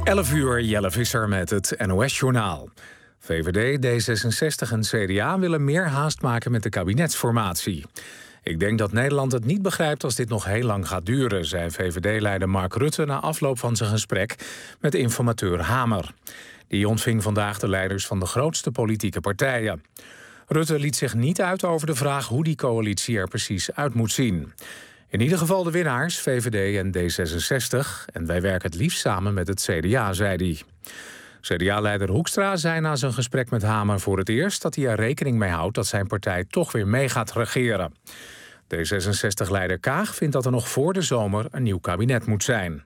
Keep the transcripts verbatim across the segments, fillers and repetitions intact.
elf uur, Jelle Visser met het N O S-journaal. V V D, D zesenzestig en C D A willen meer haast maken met de kabinetsformatie. Ik denk dat Nederland het niet begrijpt als dit nog heel lang gaat duren, zei V V D-leider Mark Rutte na afloop van zijn gesprek met informateur Hamer. Die ontving vandaag de leiders van de grootste politieke partijen. Rutte liet zich niet uit over de vraag hoe die coalitie er precies uit moet zien. In ieder geval de winnaars, V V D en D zesenzestig... en wij werken het liefst samen met het C D A, zei hij. C D A-leider Hoekstra zei na zijn gesprek met Hamer voor het eerst dat hij er rekening mee houdt dat zijn partij toch weer mee gaat regeren. D zesenzestig-leider Kaag vindt dat er nog voor de zomer een nieuw kabinet moet zijn.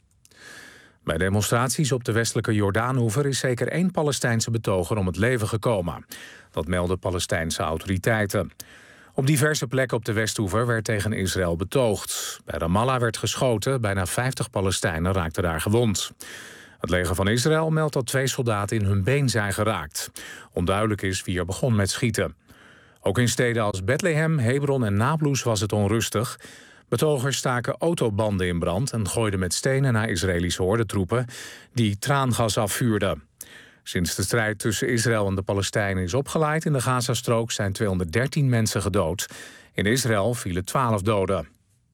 Bij demonstraties op de westelijke Jordaanoever is zeker één Palestijnse betoger om het leven gekomen. Dat melden Palestijnse autoriteiten. Op diverse plekken op de Westoever werd tegen Israël betoogd. Bij Ramallah werd geschoten, bijna vijftig Palestijnen raakten daar gewond. Het leger van Israël meldt dat twee soldaten in hun been zijn geraakt. Onduidelijk is wie er begon met schieten. Ook in steden als Bethlehem, Hebron en Nablus was het onrustig. Betogers staken autobanden in brand en gooiden met stenen naar Israëlische hordentroepen die traangas afvuurden. Sinds de strijd tussen Israël en de Palestijnen is opgeleid in de Gazastrook zijn tweehonderddertien mensen gedood. In Israël vielen twaalf doden.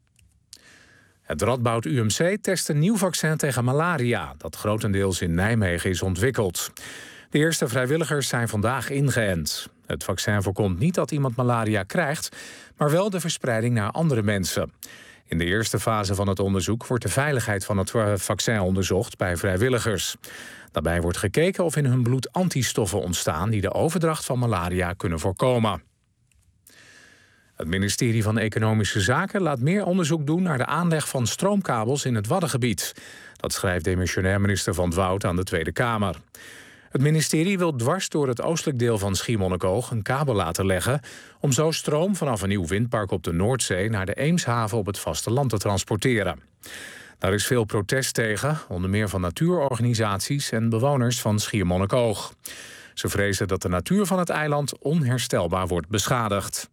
Het Radboud U M C test een nieuw vaccin tegen malaria dat grotendeels in Nijmegen is ontwikkeld. De eerste vrijwilligers zijn vandaag ingeënt. Het vaccin voorkomt niet dat iemand malaria krijgt, maar wel de verspreiding naar andere mensen. In de eerste fase van het onderzoek wordt de veiligheid van het vaccin onderzocht bij vrijwilligers. Daarbij wordt gekeken of in hun bloed antistoffen ontstaan die de overdracht van malaria kunnen voorkomen. Het ministerie van Economische Zaken laat meer onderzoek doen naar de aanleg van stroomkabels in het Waddengebied. Dat schrijft demissionair minister Van 't Woud aan de Tweede Kamer. Het ministerie wil dwars door het oostelijk deel van Schiermonnikoog een kabel laten leggen om zo stroom vanaf een nieuw windpark op de Noordzee naar de Eemshaven op het vasteland te transporteren. Daar is veel protest tegen, onder meer van natuurorganisaties en bewoners van Schiermonnikoog. Ze vrezen dat de natuur van het eiland onherstelbaar wordt beschadigd.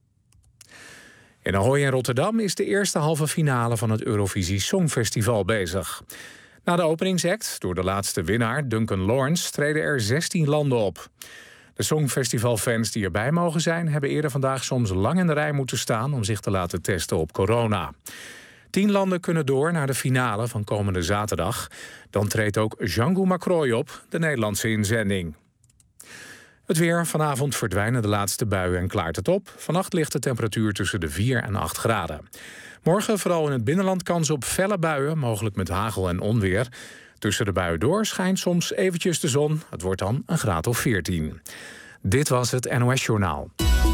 In Ahoy en Rotterdam is de eerste halve finale van het Eurovisie Songfestival bezig. Na de openingsact, door de laatste winnaar, Duncan Lawrence, treden er zestien landen op. De Songfestivalfans die erbij mogen zijn, hebben eerder vandaag soms lang in de rij moeten staan om zich te laten testen op corona. Tien landen kunnen door naar de finale van komende zaterdag. Dan treedt ook Django Macroy op, de Nederlandse inzending. Het weer. Vanavond verdwijnen de laatste buien en klaart het op. Vannacht ligt de temperatuur tussen de vier en acht graden. Morgen vooral in het binnenland kans op felle buien, mogelijk met hagel en onweer. Tussen de buien door schijnt soms eventjes de zon. Het wordt dan een graad of veertien. Dit was het N O S-journaal.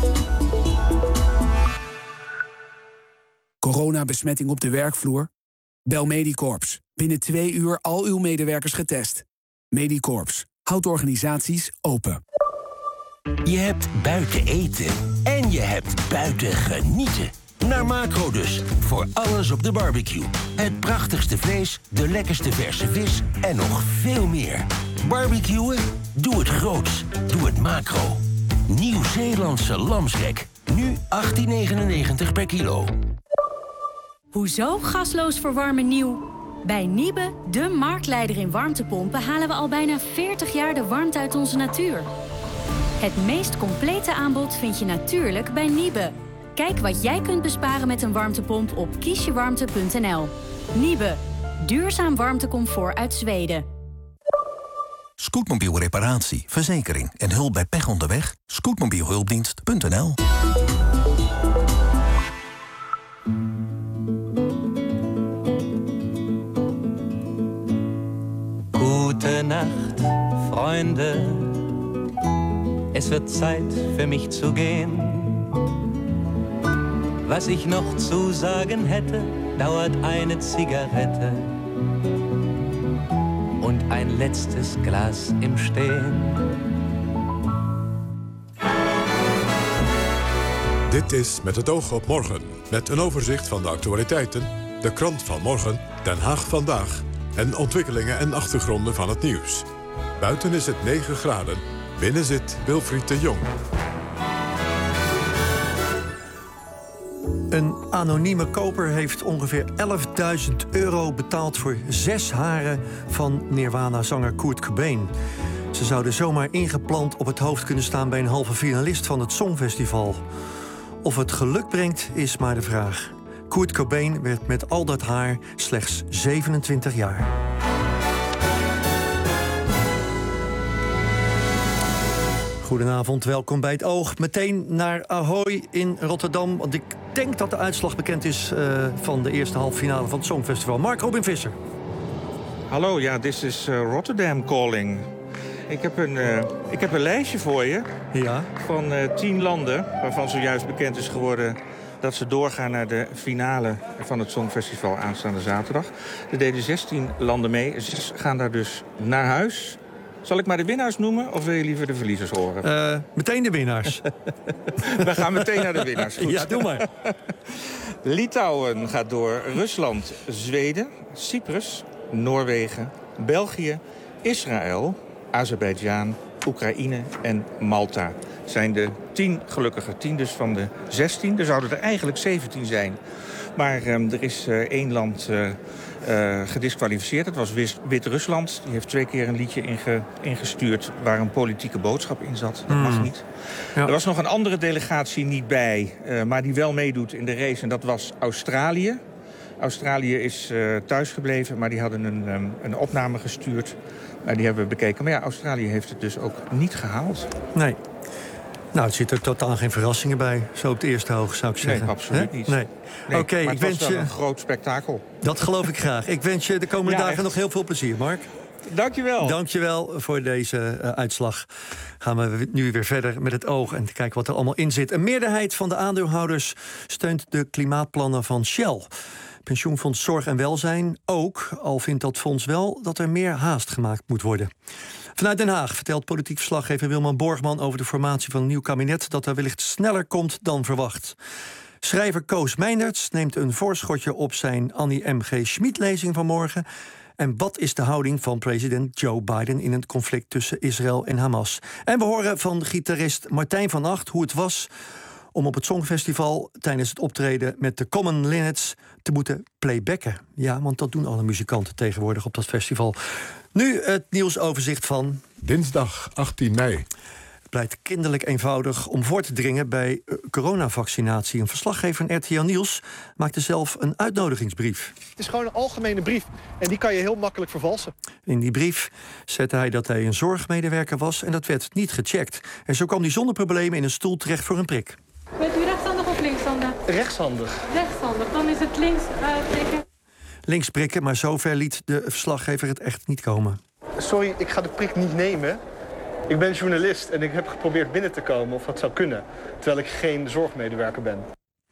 Coronabesmetting op de werkvloer? Bel Medicorps. Binnen twee uur al uw medewerkers getest. Medicorps. Houdt organisaties open. Je hebt buiten eten en je hebt buiten genieten. Naar Macro dus, voor alles op de barbecue. Het prachtigste vlees, de lekkerste verse vis en nog veel meer. Barbecuen? Doe het groots. Doe het Macro. Nieuw-Zeelandse lamsrek. Nu achttien negenennegentig per kilo. Hoezo gasloos verwarmen nieuw? Bij Niebe, de marktleider in warmtepompen, halen we al bijna veertig jaar de warmte uit onze natuur. Het meest complete aanbod vind je natuurlijk bij Niebe. Kijk wat jij kunt besparen met een warmtepomp op kiesjewarmte punt n l. Niebe, duurzaam warmtecomfort uit Zweden. Scootmobiel reparatie, verzekering en hulp bij pech onderweg? Scootmobielhulpdienst punt n l. Gute Nacht, Freunde. Es wird Zeit für mich zu gehen. Was ich noch zu sagen hätte, dauert eine Zigarette und ein letztes Glas im Stehen. Dit is Met het oog op morgen, met een overzicht van de actualiteiten, de krant van morgen, Den Haag vandaag en ontwikkelingen en achtergronden van het nieuws. Buiten is het negen graden, binnen zit Wilfried de Jong. Een anonieme koper heeft ongeveer elfduizend euro betaald voor zes haren van Nirvana-zanger Kurt Cobain. Ze zouden zomaar ingeplant op het hoofd kunnen staan bij een halve finalist van het Songfestival. Of het geluk brengt, is maar de vraag. Kurt Cobain werd met al dat haar slechts zevenentwintig jaar. Goedenavond, welkom bij het Oog. Meteen naar Ahoy in Rotterdam. Want ik denk dat de uitslag bekend is uh, van de eerste halve finale van het Songfestival. Mark Robin Visser. Hallo, ja, dit is uh, Rotterdam calling. Ik heb, een, uh, ik heb een lijstje voor je ja. van uh, tien landen waarvan zojuist bekend is geworden dat ze doorgaan naar de finale van het Songfestival aanstaande zaterdag. Er deden zestien landen mee. Ze gaan daar dus naar huis. Zal ik maar de winnaars noemen of wil je liever de verliezers horen? Uh, meteen de winnaars. We gaan meteen naar de winnaars. Goed. Ja, doe maar. Litouwen gaat door, Rusland, Zweden, Cyprus, Noorwegen, België, Israël, Azerbeidzjan, Oekraïne en Malta. Zijn de tien gelukkige tien dus van de zestien. Er zouden er eigenlijk zeventien zijn. Maar um, er is uh, één land uh, uh, gedisqualificeerd. Dat was Wit-Rusland. Die heeft twee keer een liedje inge, ingestuurd waar een politieke boodschap in zat. Dat mag niet. Ja. Er was nog een andere delegatie niet bij, uh, maar die wel meedoet in de race. En dat was Australië. Australië is uh, thuisgebleven, maar die hadden een, um, een opname gestuurd. Maar die hebben we bekeken. Maar ja, Australië heeft het dus ook niet gehaald. Nee. Nou, het zit er totaal geen verrassingen bij. Zo op het eerste hoog, zou ik zeggen. Nee, absoluut He? niet. Nee. nee Oké, okay, ik wens je een groot spektakel. Dat geloof ik graag. Ik wens je de komende ja, dagen echt. nog heel veel plezier, Mark. Dankjewel. Dankjewel voor deze uh, uitslag. Gaan we nu weer verder met het Oog en te kijken wat er allemaal in zit. Een meerderheid van de aandeelhouders steunt de klimaatplannen van Shell. Pensioenfonds Zorg en Welzijn ook, al vindt dat fonds wel dat er meer haast gemaakt moet worden. Vanuit Den Haag vertelt politiek verslaggever Wilman Borgman over de formatie van een nieuw kabinet dat er wellicht sneller komt dan verwacht. Schrijver Koos Meinerts neemt een voorschotje op zijn Annie M G Schmid-lezing van morgen. En wat is de houding van president Joe Biden in het conflict tussen Israël en Hamas? En we horen van gitarist Martijn van Acht hoe het was om op het Songfestival tijdens het optreden met de Common Linnets te moeten playbacken. Ja, want dat doen alle muzikanten tegenwoordig op dat festival. Nu het nieuwsoverzicht van dinsdag achttien mei. Het blijkt kinderlijk eenvoudig om voor te dringen bij coronavaccinatie. Een verslaggever van R T L Nieuws maakte zelf een uitnodigingsbrief. Het is gewoon een algemene brief en die kan je heel makkelijk vervalsen. In die brief zette hij dat hij een zorgmedewerker was en dat werd niet gecheckt. En zo kwam hij zonder problemen in een stoel terecht voor een prik. Bent u rechtshandig of linkshandig? Rechtshandig. Rechtshandig, dan is het links uh, prikken. Links prikken, maar zover liet de verslaggever het echt niet komen. Sorry, ik ga de prik niet nemen. Ik ben journalist en ik heb geprobeerd binnen te komen of dat zou kunnen, terwijl ik geen zorgmedewerker ben.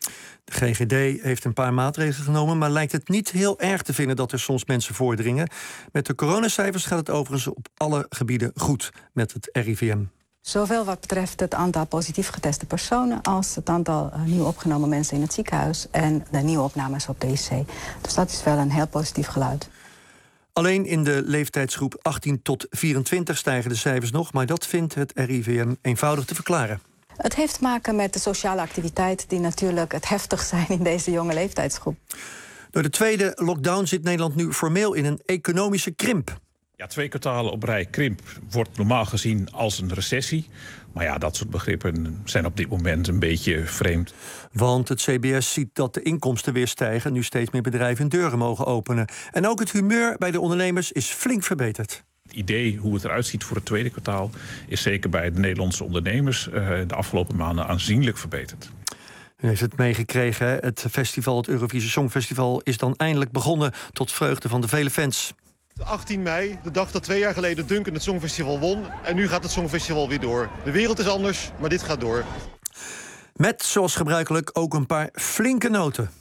De G G D heeft een paar maatregelen genomen, maar lijkt het niet heel erg te vinden dat er soms mensen voordringen. Met de coronacijfers gaat het overigens op alle gebieden goed met het R I V M. Zowel wat betreft het aantal positief geteste personen als het aantal uh, nieuw opgenomen mensen in het ziekenhuis en de nieuwe opnames op de I C. Dus dat is wel een heel positief geluid. Alleen in de leeftijdsgroep achttien tot vierentwintig stijgen de cijfers nog, maar dat vindt het R I V M eenvoudig te verklaren. Het heeft te maken met de sociale activiteiten die natuurlijk het heftig zijn in deze jonge leeftijdsgroep. Door de tweede lockdown zit Nederland nu formeel in een economische krimp. Ja, twee kwartalen op rij krimp wordt normaal gezien als een recessie. Maar ja, dat soort begrippen zijn op dit moment een beetje vreemd. Want het C B S ziet dat de inkomsten weer stijgen, nu steeds meer bedrijven hun deuren mogen openen. En ook het humeur bij de ondernemers is flink verbeterd. Het idee hoe het eruit ziet voor het tweede kwartaal is zeker bij de Nederlandse ondernemers uh, de afgelopen maanden aanzienlijk verbeterd. U heeft het meegekregen, hè? Het festival, het Eurovisie Songfestival, is dan eindelijk begonnen tot vreugde van de vele fans. achttien mei, de dag dat twee jaar geleden Duncan het Songfestival won. En nu gaat het Songfestival weer door. De wereld is anders, maar dit gaat door. Met, zoals gebruikelijk, ook een paar flinke noten.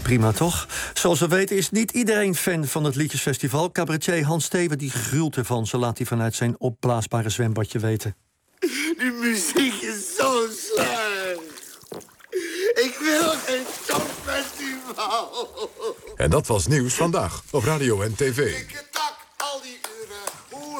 Prima, toch? Zoals we weten is niet iedereen fan van het Liedjesfestival. Cabaretier Hans Steven die gruwt ervan. Zo laat hij vanuit zijn opblaasbare zwembadje weten. Die muziek is zo slecht. Ik wil geen songfestival. En dat was Nieuws Vandaag op radio en tv. Ik tak al die uren. Hoe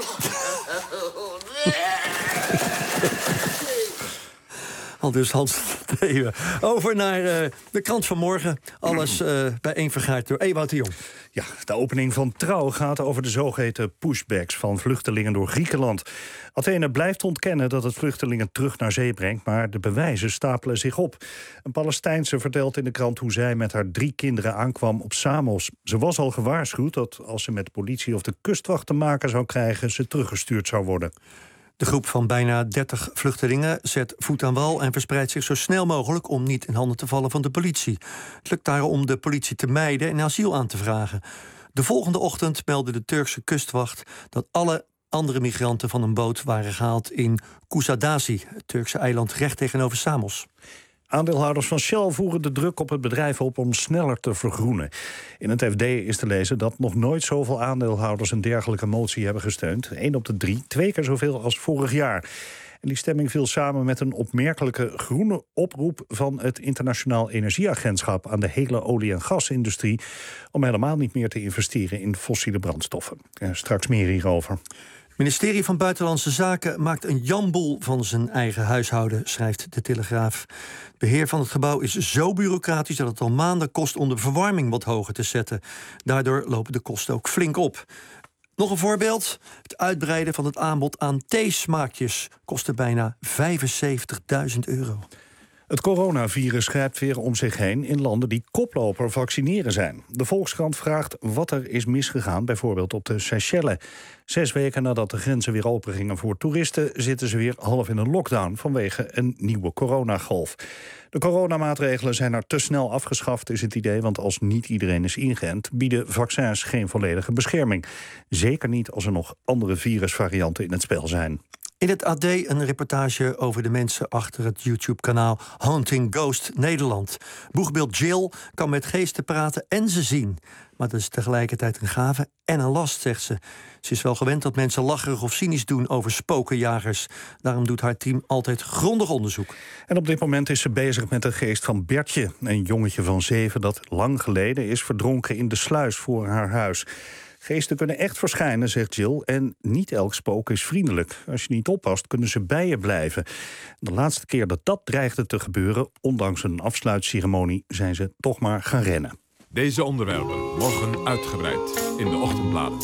Al dus Hans Steven. Over naar uh, de krant van morgen. Alles uh, bijeenvergaard door Ewout de Jong. Ja, de opening van Trouw gaat over de zogeheten pushbacks van vluchtelingen door Griekenland. Athene blijft ontkennen dat het vluchtelingen terug naar zee brengt, maar de bewijzen stapelen zich op. Een Palestijnse vertelt in de krant hoe zij met haar drie kinderen aankwam op Samos. Ze was al gewaarschuwd dat als ze met de politie of de kustwacht te maken zou krijgen, ze teruggestuurd zou worden. De groep van bijna dertig vluchtelingen zet voet aan wal en verspreidt zich zo snel mogelijk om niet in handen te vallen van de politie. Het lukt daarom om de politie te mijden en asiel aan te vragen. De volgende ochtend meldde de Turkse kustwacht dat alle andere migranten van een boot waren gehaald in Kusadasi, het Turkse eiland recht tegenover Samos. Aandeelhouders van Shell voeren de druk op het bedrijf op om sneller te vergroenen. In het F D is te lezen dat nog nooit zoveel aandeelhouders een dergelijke motie hebben gesteund. Eén op de drie, twee keer zoveel als vorig jaar. En die stemming viel samen met een opmerkelijke groene oproep van het Internationaal Energieagentschap aan de hele olie- en gasindustrie om helemaal niet meer te investeren in fossiele brandstoffen. Eh, straks meer hierover. Het ministerie van Buitenlandse Zaken maakt een janboel van zijn eigen huishouden, schrijft de Telegraaf. Het beheer van het gebouw is zo bureaucratisch dat het al maanden kost om de verwarming wat hoger te zetten. Daardoor lopen de kosten ook flink op. Nog een voorbeeld. Het uitbreiden van het aanbod aan theesmaakjes kostte bijna vijfenzeventigduizend euro. Het coronavirus grijpt weer om zich heen in landen die koploper vaccineren zijn. De Volkskrant vraagt wat er is misgegaan, bijvoorbeeld op de Seychelles. Zes weken nadat de grenzen weer open gingen voor toeristen zitten ze weer half in een lockdown vanwege een nieuwe coronagolf. De coronamaatregelen zijn er te snel afgeschaft, is het idee, want als niet iedereen is ingeënt, bieden vaccins geen volledige bescherming. Zeker niet als er nog andere virusvarianten in het spel zijn. In het A D een reportage over de mensen achter het YouTube-kanaal Haunting Ghost Nederland. Boegbeeld Jill kan met geesten praten en ze zien. Maar dat is tegelijkertijd een gave en een last, zegt ze. Ze is wel gewend dat mensen lacherig of cynisch doen over spokenjagers. Daarom doet haar team altijd grondig onderzoek. En op dit moment is ze bezig met de geest van Bertje. Een jongetje van zeven dat lang geleden is verdronken in de sluis voor haar huis. Geesten kunnen echt verschijnen, zegt Jill, en niet elk spook is vriendelijk. Als je niet oppast, kunnen ze bij je blijven. De laatste keer dat dat dreigde te gebeuren, ondanks een afsluitceremonie, zijn ze toch maar gaan rennen. Deze onderwerpen morgen uitgebreid in de ochtendbladen.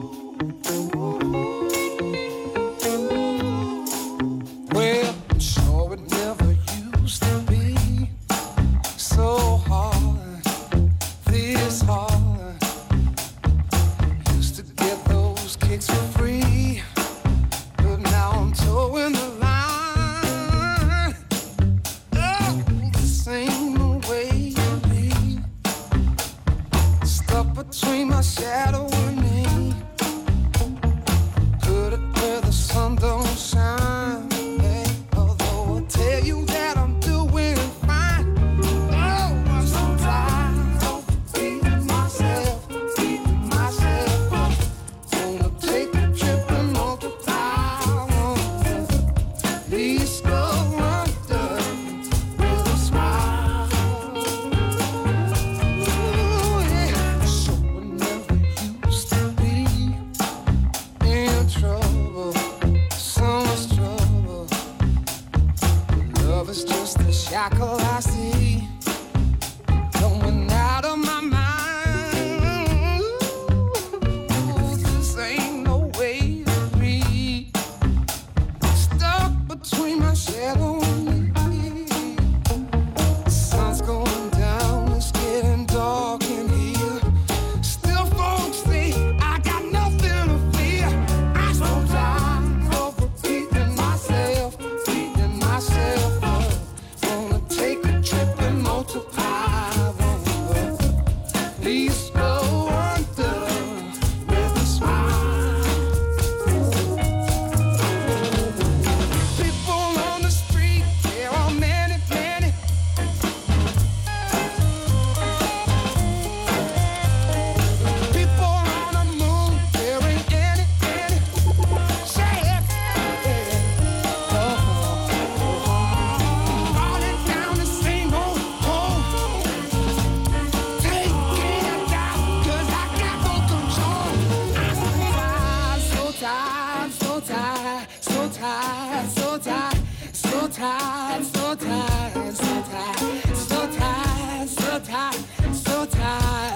Well, so it never used to be so hard, this hard. Kicks for free, but now I'm towing the line. Oh, this ain't the way you be. Stuck between my shadow and me.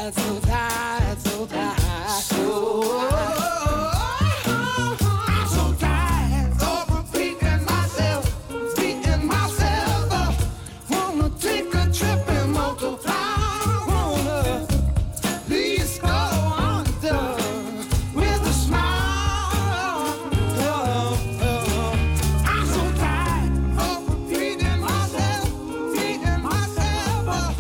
tired, so tired, so tired, so I'm so tired of repeating myself, beating myself up. Wanna take a trip and multiply. Wanna please go under with a smile. Oh, oh. I'm so tired of repeating myself, beating myself up.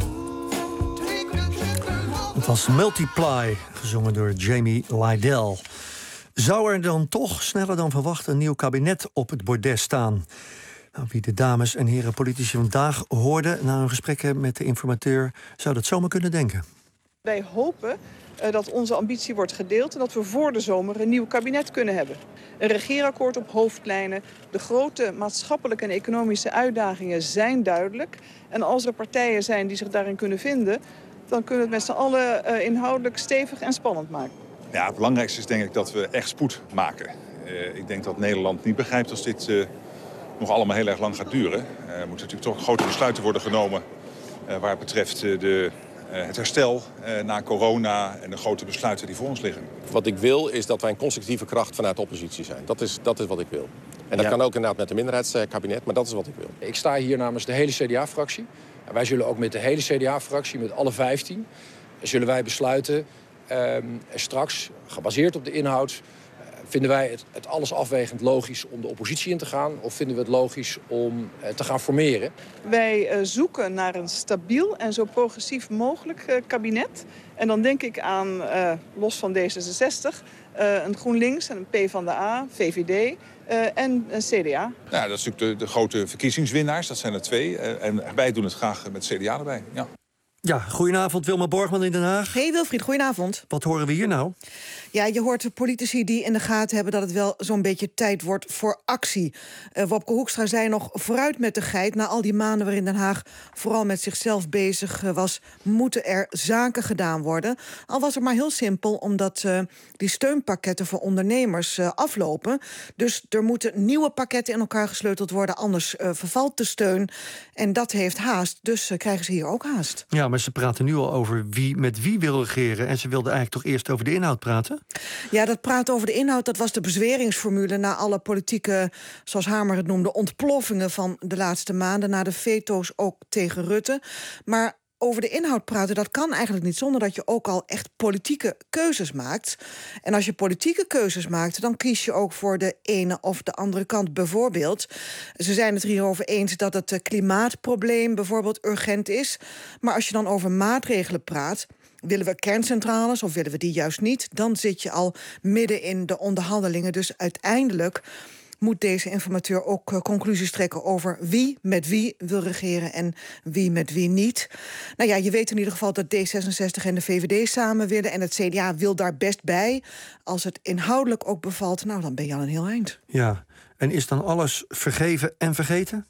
Take a trip and multiply. Het was Multiply, gezongen door Jamie Lydell. Zou er dan toch sneller dan verwacht een nieuw kabinet op het bordes staan? Nou, wie de dames en heren politici vandaag hoorden na hun gesprekken met de informateur, zou dat zomaar kunnen denken. Wij hopen uh, dat onze ambitie wordt gedeeld en dat we voor de zomer een nieuw kabinet kunnen hebben. Een regeerakkoord op hoofdlijnen. De grote maatschappelijke en economische uitdagingen zijn duidelijk. En als er partijen zijn die zich daarin kunnen vinden, dan kunnen we het met z'n allen uh, inhoudelijk stevig en spannend maken. Ja, het belangrijkste is denk ik dat we echt spoed maken. Uh, ik denk dat Nederland niet begrijpt als dit uh, nog allemaal heel erg lang gaat duren. Uh, er moeten natuurlijk toch grote besluiten worden genomen uh, waar het betreft uh, de, uh, het herstel uh, na corona en de grote besluiten die voor ons liggen. Wat ik wil is dat wij een constructieve kracht vanuit de oppositie zijn. Dat is, dat is wat ik wil. En dat ja. kan ook inderdaad met een minderheidskabinet, maar dat is wat ik wil. Ik sta hier namens de hele C D A-fractie. En wij zullen ook met de hele C D A-fractie, met alle vijftien... zullen wij besluiten, um, straks, gebaseerd op de inhoud... Uh, vinden wij het, het alles afwegend logisch om de oppositie in te gaan... of vinden we het logisch om uh, te gaan formeren? Wij uh, zoeken naar een stabiel en zo progressief mogelijk uh, kabinet. En dan denk ik aan, uh, los van D zesenzestig, uh, een GroenLinks en een PvdA, V V D... Uh, en een C D A. Nou, dat is natuurlijk de, de grote verkiezingswinnaars, dat zijn er twee. Uh, en wij doen het graag met C D A erbij. Ja. Ja, goedenavond, Wilma Borgman in Den Haag. Hey Wilfried, goedenavond. Wat horen we hier nou? Ja, je hoort de politici die in de gaten hebben dat het wel zo'n beetje tijd wordt voor actie. Uh, Wopke Hoekstra zei nog vooruit met de geit. Na al die maanden waarin Den Haag vooral met zichzelf bezig uh, was, moeten er zaken gedaan worden. Al was het maar heel simpel, omdat uh, die steunpakketten voor ondernemers uh, aflopen. Dus er moeten nieuwe pakketten in elkaar gesleuteld worden, anders uh, vervalt de steun. En dat heeft haast, dus uh, krijgen ze hier ook haast. Ja, maar ze praten nu al over wie met wie wil regeren. En ze wilden eigenlijk toch eerst over de inhoud praten? Ja, dat praten over de inhoud, dat was de bezweringsformule na alle politieke, zoals Hamer het noemde, ontploffingen van de laatste maanden, na de veto's ook tegen Rutte. Maar over de inhoud praten, dat kan eigenlijk niet zonder dat je ook al echt politieke keuzes maakt. En als je politieke keuzes maakt, dan kies je ook voor de ene of de andere kant. Bijvoorbeeld, ze zijn het er hierover eens dat het klimaatprobleem bijvoorbeeld urgent is. Maar als je dan over maatregelen praat, willen we kerncentrales of willen we die juist niet, dan zit je al midden in de onderhandelingen. Dus uiteindelijk moet deze informateur ook uh, conclusies trekken over wie met wie wil regeren en wie met wie niet. Nou ja, je weet in ieder geval dat D zesenzestig en de V V D samen willen en het C D A wil daar best bij. Als het inhoudelijk ook bevalt, nou dan ben je al een heel eind. Ja, en is dan alles vergeven en vergeten?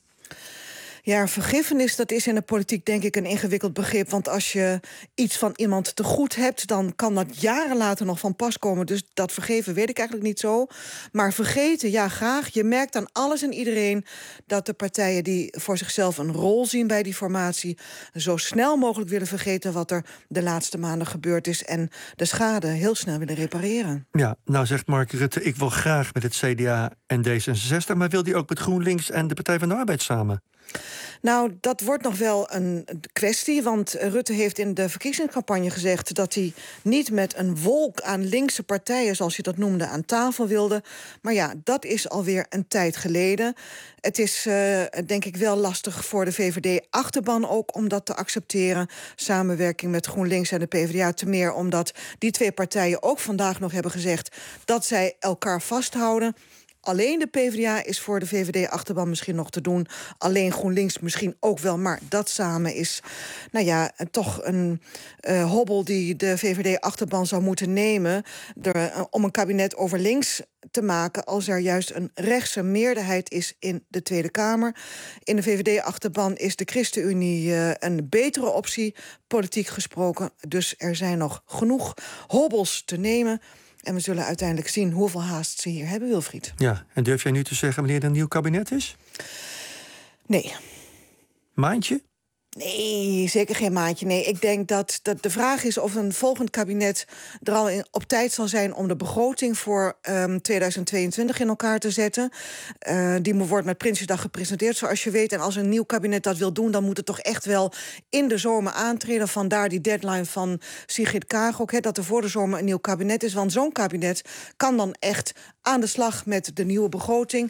Ja, vergiffenis, dat is in de politiek denk ik een ingewikkeld begrip. Want als je iets van iemand te goed hebt, dan kan dat jaren later nog van pas komen. Dus dat vergeven weet ik eigenlijk niet zo. Maar vergeten, ja, graag. Je merkt aan alles en iedereen dat de partijen die voor zichzelf een rol zien bij die formatie zo snel mogelijk willen vergeten wat er de laatste maanden gebeurd is en de schade heel snel willen repareren. Ja, nou zegt Mark Rutte, ik wil graag met het C D A en D zesenzestig, maar wil die ook met GroenLinks en de Partij van de Arbeid samen? Nou, dat wordt nog wel een kwestie, want Rutte heeft in de verkiezingscampagne gezegd dat hij niet met een wolk aan linkse partijen, zoals je dat noemde, aan tafel wilde. Maar ja, dat is alweer een tijd geleden. Het is uh, denk ik wel lastig voor de V V D-achterban ook om dat te accepteren. Samenwerking met GroenLinks en de PvdA, te meer omdat die twee partijen ook vandaag nog hebben gezegd dat zij elkaar vasthouden. Alleen de PvdA is voor de V V D-achterban misschien nog te doen. Alleen GroenLinks misschien ook wel. Maar dat samen is, nou ja, toch een uh, hobbel die de V V D-achterban zou moeten nemen er, uh, om een kabinet over links te maken als er juist een rechtse meerderheid is in de Tweede Kamer. In de V V D-achterban is de ChristenUnie uh, een betere optie, politiek gesproken. Dus er zijn nog genoeg hobbels te nemen. En we zullen uiteindelijk zien hoeveel haast ze hier hebben, Wilfried. Ja, en durf jij nu te zeggen wanneer er een nieuw kabinet is? Nee. Maandje? Nee, zeker geen maandje. Nee, ik denk dat, dat de vraag is of een volgend kabinet er al in, op tijd zal zijn om de begroting voor um, tweeduizend tweeëntwintig in elkaar te zetten. Uh, die wordt met Prinsjesdag gepresenteerd, zoals je weet. En als een nieuw kabinet dat wil doen, dan moet het toch echt wel in de zomer aantreden. Vandaar die deadline van Sigrid Kaag ook, hè, dat er voor de zomer een nieuw kabinet is. Want zo'n kabinet kan dan echt aan de slag met de nieuwe begroting.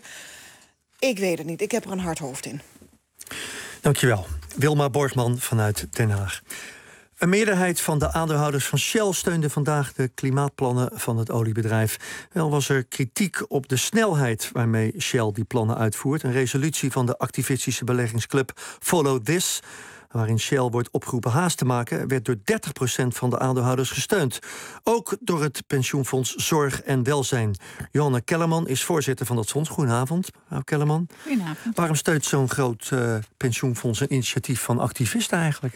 Ik weet het niet. Ik heb er een hard hoofd in. Dankjewel. Wilma Borgman vanuit Den Haag. Een meerderheid van de aandeelhouders van Shell steunde vandaag de klimaatplannen van het oliebedrijf. Wel was er kritiek op de snelheid waarmee Shell die plannen uitvoert. Een resolutie van de activistische beleggingsclub Follow This, waarin Shell wordt opgeroepen haast te maken, werd door dertig procent van de aandeelhouders gesteund. Ook door het pensioenfonds Zorg en Welzijn. Johanna Kellerman is voorzitter van dat fonds. Goedenavond, mevrouw Kellerman. Goedenavond. Waarom steunt zo'n groot uh, pensioenfonds een initiatief van activisten eigenlijk?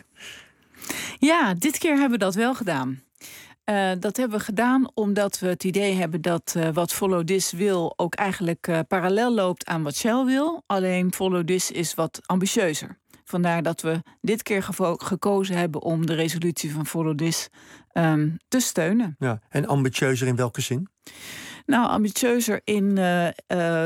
Ja, dit keer hebben we dat wel gedaan. Uh, dat hebben we gedaan omdat we het idee hebben dat uh, wat Follow This wil ook eigenlijk uh, parallel loopt aan wat Shell wil. Alleen Follow This is wat ambitieuzer. Vandaar dat we dit keer gevo- gekozen hebben om de resolutie van Follow This um, te steunen. Ja, en ambitieuzer in welke zin? Nou, ambitieuzer in uh, uh,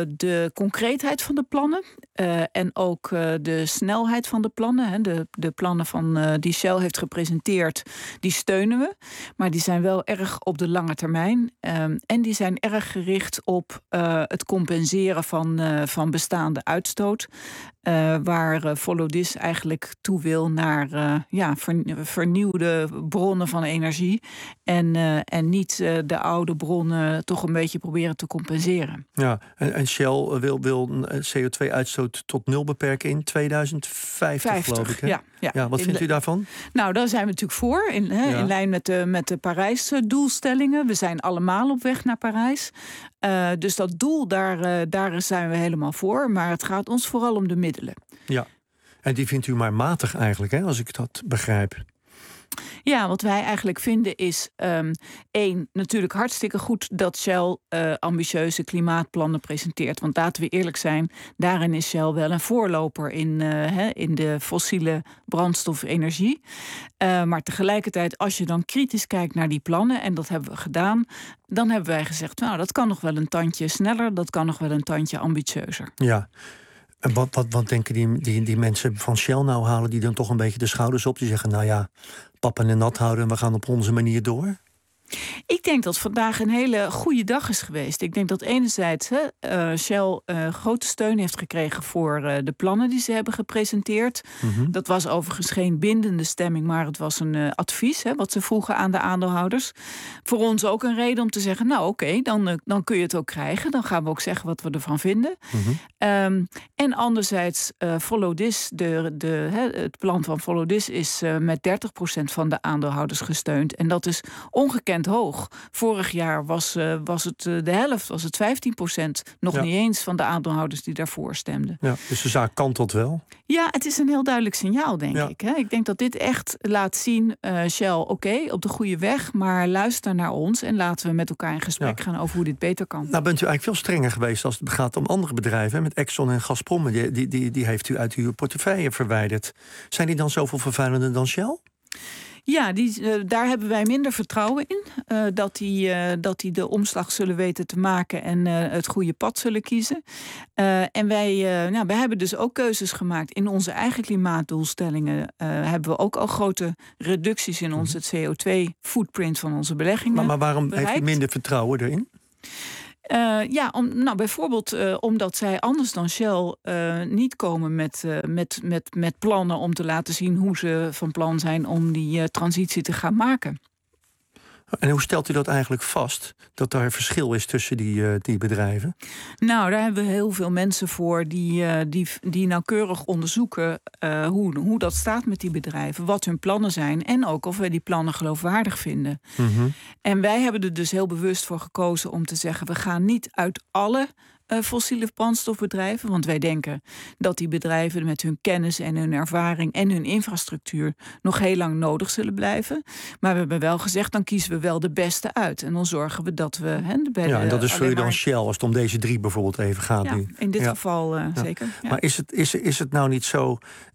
de concreetheid van de plannen. Uh, en ook uh, de snelheid van de plannen. Hè. De, de plannen van, uh, die Shell heeft gepresenteerd, die steunen we. Maar die zijn wel erg op de lange termijn. Um, en die zijn erg gericht op uh, het compenseren van, uh, van bestaande uitstoot. Uh, waar uh, Follow This eigenlijk toe wil naar uh, ja, vernieuwde bronnen van energie. En, uh, en niet uh, de oude bronnen toch een beetje proberen te compenseren. Ja, en, en Shell wil, wil C O twee uitstoot tot nul beperken in tweeduizend vijftig, vijftig, geloof ik. Hè? Ja, ja. Ja, wat in vindt de, u daarvan? Nou, daar zijn we natuurlijk voor. In, hè, Ja. in lijn met de, met de Parijs-doelstellingen. We zijn allemaal op weg naar Parijs. Uh, dus dat doel, daar, uh, daar zijn we helemaal voor. Maar het gaat ons vooral om de middelen. Ja, en die vindt u maar matig eigenlijk, hè, als ik dat begrijp. Ja, wat wij eigenlijk vinden is um, één, natuurlijk hartstikke goed dat Shell uh, ambitieuze klimaatplannen presenteert. Want laten we eerlijk zijn, daarin is Shell wel een voorloper in, uh, he, in de fossiele brandstofenergie. Uh, maar tegelijkertijd, als je dan kritisch kijkt naar die plannen, en dat hebben we gedaan, dan hebben wij gezegd, nou, dat kan nog wel een tandje sneller, dat kan nog wel een tandje ambitieuzer. Ja. En wat, wat, wat denken die, die, die mensen van Shell nou, halen die dan toch een beetje de schouders op? Die zeggen, nou ja, papa en nat houden en we gaan op onze manier door? Ik denk dat vandaag een hele goede dag is geweest. Ik denk dat enerzijds hè, uh, Shell uh, grote steun heeft gekregen voor uh, de plannen die ze hebben gepresenteerd. Mm-hmm. Dat was overigens geen bindende stemming, maar het was een uh, advies hè, wat ze vroegen aan de aandeelhouders. Voor ons ook een reden om te zeggen, nou oké, okay, dan, uh, dan kun je het ook krijgen. Dan gaan we ook zeggen wat we ervan vinden. Mm-hmm. Um, en anderzijds, uh, Follow This, de, de, hè, het plan van Follow This is uh, met dertig procent van de aandeelhouders gesteund. En dat is ongekend hoog. Vorig jaar was, uh, was het uh, de helft, was het vijftien procent. Nog ja. niet eens van de aandeelhouders die daarvoor stemden. Ja, dus de zaak kantelt wel. Ja, het is een heel duidelijk signaal, denk ja. ik. Hè? Ik denk dat dit echt laat zien, uh, Shell, oké, okay, op de goede weg, maar luister naar ons en laten we met elkaar in gesprek ja. gaan over hoe dit beter kan. Nou bent u eigenlijk veel strenger geweest als het gaat om andere bedrijven. Hè? Met Exxon en Gazprom, die, die, die, die heeft u uit uw portefeuille verwijderd. Zijn die dan zoveel vervuilender dan Shell? Ja, die, uh, daar hebben wij minder vertrouwen in. Uh, dat, die, uh, dat die de omslag zullen weten te maken en uh, het goede pad zullen kiezen. Uh, en wij, uh, nou, wij hebben dus ook keuzes gemaakt. In onze eigen klimaatdoelstellingen uh, hebben we ook al grote reducties in onze C O twee footprint van onze beleggingen. Maar, maar waarom bereikt. heeft u minder vertrouwen erin? Uh, ja, om, nou, bijvoorbeeld uh, omdat zij anders dan Shell uh, niet komen met, uh, met, met, met plannen om te laten zien hoe ze van plan zijn om die uh, transitie te gaan maken. En hoe stelt u dat eigenlijk vast, dat daar verschil is tussen die, uh, die bedrijven? Nou, daar hebben we heel veel mensen voor die, uh, die, die nauwkeurig onderzoeken uh, hoe, hoe dat staat met die bedrijven, wat hun plannen zijn en ook of we die plannen geloofwaardig vinden. Mm-hmm. En wij hebben er dus heel bewust voor gekozen om te zeggen, we gaan niet uit alle uh, fossiele brandstofbedrijven. Want wij denken dat die bedrijven met hun kennis en hun ervaring en hun infrastructuur nog heel lang nodig zullen blijven. Maar we hebben wel gezegd, dan kiezen we wel de beste uit. En dan zorgen we dat we... Hè, bij ja, en dat is voor je dan maar... Shell, als het om deze drie bijvoorbeeld even gaat. Ja, nu. in dit ja. geval uh, ja. zeker. Ja. Maar is het, is, is het nou niet zo...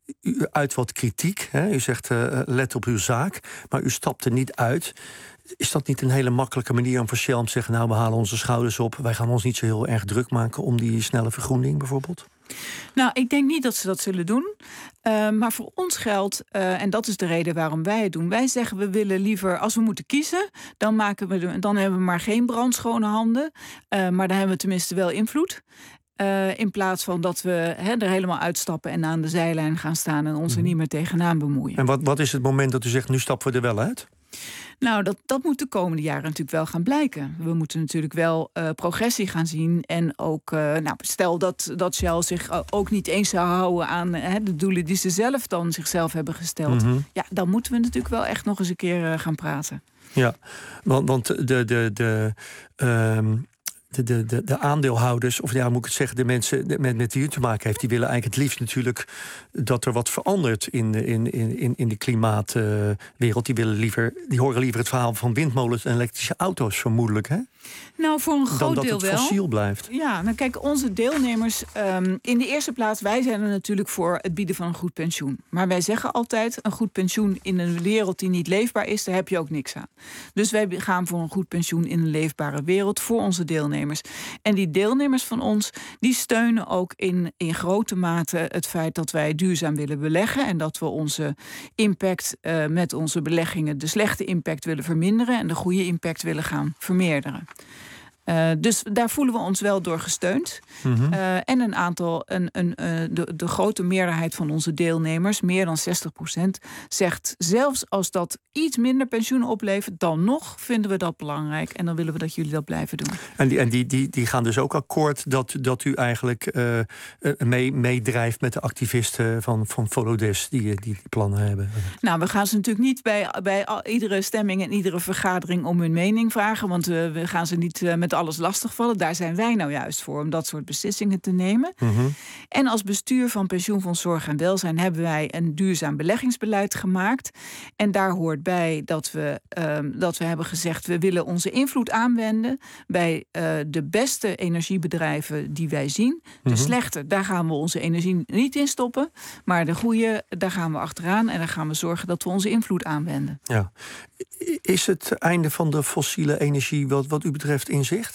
U uit wat kritiek, hè? U zegt uh, let op uw zaak, maar u stapt er niet uit. Is dat niet een hele makkelijke manier om voor Shell om te zeggen... nou, we halen onze schouders op, wij gaan ons niet zo heel erg druk maken... om die snelle vergroening bijvoorbeeld? Nou, ik denk niet dat ze dat zullen doen. Uh, maar voor ons geldt, uh, en dat is de reden waarom wij het doen... wij zeggen, we willen liever, als we moeten kiezen... dan, maken we de, dan hebben we maar geen brandschone handen. Uh, maar dan hebben we tenminste wel invloed. Uh, in plaats van dat we he, er helemaal uitstappen en aan de zijlijn gaan staan... en ons er niet meer tegenaan bemoeien. En wat, wat is het moment dat u zegt, nu stappen we er wel uit? Nou, dat, dat moet de komende jaren natuurlijk wel gaan blijken. We moeten natuurlijk wel uh, progressie gaan zien. En ook, uh, nou, stel dat, dat Shell zich uh, ook niet eens zou houden aan uh, de doelen die ze zelf dan zichzelf hebben gesteld. Mm-hmm. Ja, dan moeten we natuurlijk wel echt nog eens een keer uh, gaan praten. Ja, want, want de... de, de um... De, de, de, de aandeelhouders, of ja, moet ik het zeggen, de mensen de, met, met wie u te maken heeft, die willen eigenlijk het liefst natuurlijk dat er wat verandert in de, in, in, in de klimaatwereld. Uh, die willen liever, die horen liever het verhaal van windmolens en elektrische auto's, vermoedelijk, hè? Nou, voor een groot dan dat deel het wel. fossiel blijft. Ja, nou kijk, onze deelnemers... Um, in de eerste plaats, wij zijn er natuurlijk voor het bieden van een goed pensioen. Maar wij zeggen altijd, een goed pensioen in een wereld die niet leefbaar is, daar heb je ook niks aan. Dus wij gaan voor een goed pensioen in een leefbare wereld voor onze deelnemers. En die deelnemers van ons, die steunen ook in, in grote mate het feit dat wij duurzaam willen beleggen. En dat we onze impact uh, met onze beleggingen, de slechte impact willen verminderen en de goede impact willen gaan vermeerderen. Uh, dus daar voelen we ons wel door gesteund. Mm-hmm. Uh, en een aantal, een, een, uh, de, de grote meerderheid van onze deelnemers, meer dan zestig procent, zegt zelfs als dat iets minder pensioen oplevert, dan nog vinden we dat belangrijk. En dan willen we dat jullie dat blijven doen. En die, en die, die, die gaan dus ook akkoord dat, dat u eigenlijk uh, mee, meedrijft met de activisten van, van Follow This die, die die plannen hebben? Nou, we gaan ze natuurlijk niet bij, bij al, iedere stemming en iedere vergadering om hun mening vragen, want uh, we gaan ze niet uh, met alles lastigvallen. Daar zijn wij nou juist voor, om dat soort beslissingen te nemen. Mm-hmm. En als bestuur van Pensioenfonds Zorg en Welzijn hebben wij een duurzaam beleggingsbeleid gemaakt. En daar hoort bij dat we, um, dat we hebben gezegd, we willen onze invloed aanwenden bij uh, de beste energiebedrijven die wij zien. De mm-hmm. slechte, daar gaan we onze energie niet in stoppen. Maar de goede, daar gaan we achteraan en daar gaan we zorgen dat we onze invloed aanwenden. Ja. Is het einde van de fossiele energie wat, wat u betreft in zicht?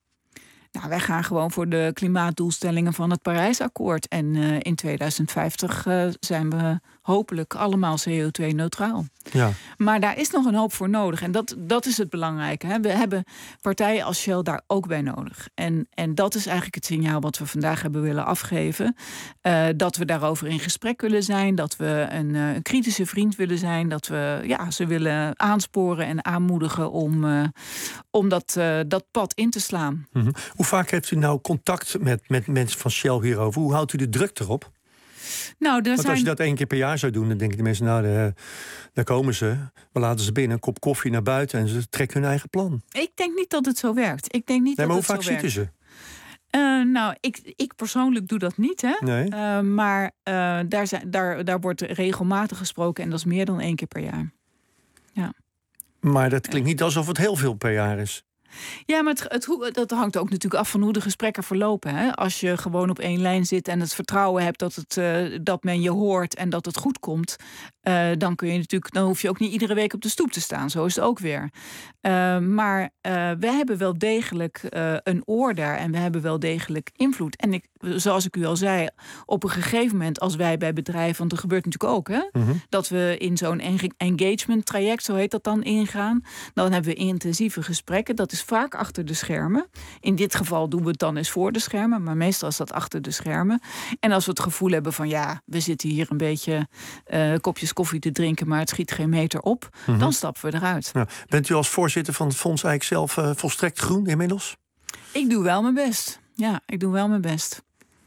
Nou, wij gaan gewoon voor de klimaatdoelstellingen van het Parijsakkoord. En uh, in tweeduizend vijftig uh, zijn we hopelijk allemaal C O twee neutraal. Ja. Maar daar is nog een hoop voor nodig. En dat, dat is het belangrijke. Hè. We hebben partijen als Shell daar ook bij nodig. En, en dat is eigenlijk het signaal wat we vandaag hebben willen afgeven. Uh, dat we daarover in gesprek willen zijn. Dat we een, uh, een kritische vriend willen zijn. Dat we ja, ze willen aansporen en aanmoedigen om, uh, om dat, uh, dat pad in te slaan. Mm-hmm. Hoe vaak heeft u nou contact met, met mensen van Shell hierover? Hoe houdt u de druk erop? Nou, Want als je dat één keer per jaar zou doen, dan denken de mensen, nou, de, daar komen ze. We laten ze binnen, een kop koffie naar buiten en ze trekken hun eigen plan. Ik denk niet dat het zo werkt. Ik denk niet nee, dat maar hoe het vaak zo zitten werkt. ze? Uh, nou, ik, ik persoonlijk doe dat niet, hè. Nee. Uh, maar uh, daar, zijn, daar, daar wordt regelmatig gesproken en dat is meer dan één keer per jaar. Ja. Maar dat klinkt niet alsof het heel veel per jaar is. Ja, maar het, het, dat hangt ook natuurlijk af van hoe de gesprekken verlopen. Hè? Als je gewoon op één lijn zit en het vertrouwen hebt dat, het, uh, dat men je hoort en dat het goed komt, uh, dan kun je natuurlijk, dan hoef je ook niet iedere week op de stoep te staan. Zo is het ook weer. Uh, maar uh, we hebben wel degelijk uh, een oor daar en we hebben wel degelijk invloed. En ik, zoals ik u al zei, op een gegeven moment als wij bij bedrijven, want er gebeurt natuurlijk ook, hè, mm-hmm. dat we in zo'n engagement traject, zo heet dat dan, ingaan. Dan hebben we intensieve gesprekken. Dat is vaak achter de schermen. In dit geval doen we het dan eens voor de schermen, maar meestal is dat achter de schermen. En als we het gevoel hebben van ja, we zitten hier een beetje uh, kopjes koffie te drinken, maar het schiet geen meter op, mm-hmm. dan stappen we eruit. Ja. Bent u als voorzitter van het fonds eigenlijk zelf uh, volstrekt groen inmiddels? Ik doe wel mijn best. Ja, ik doe wel mijn best.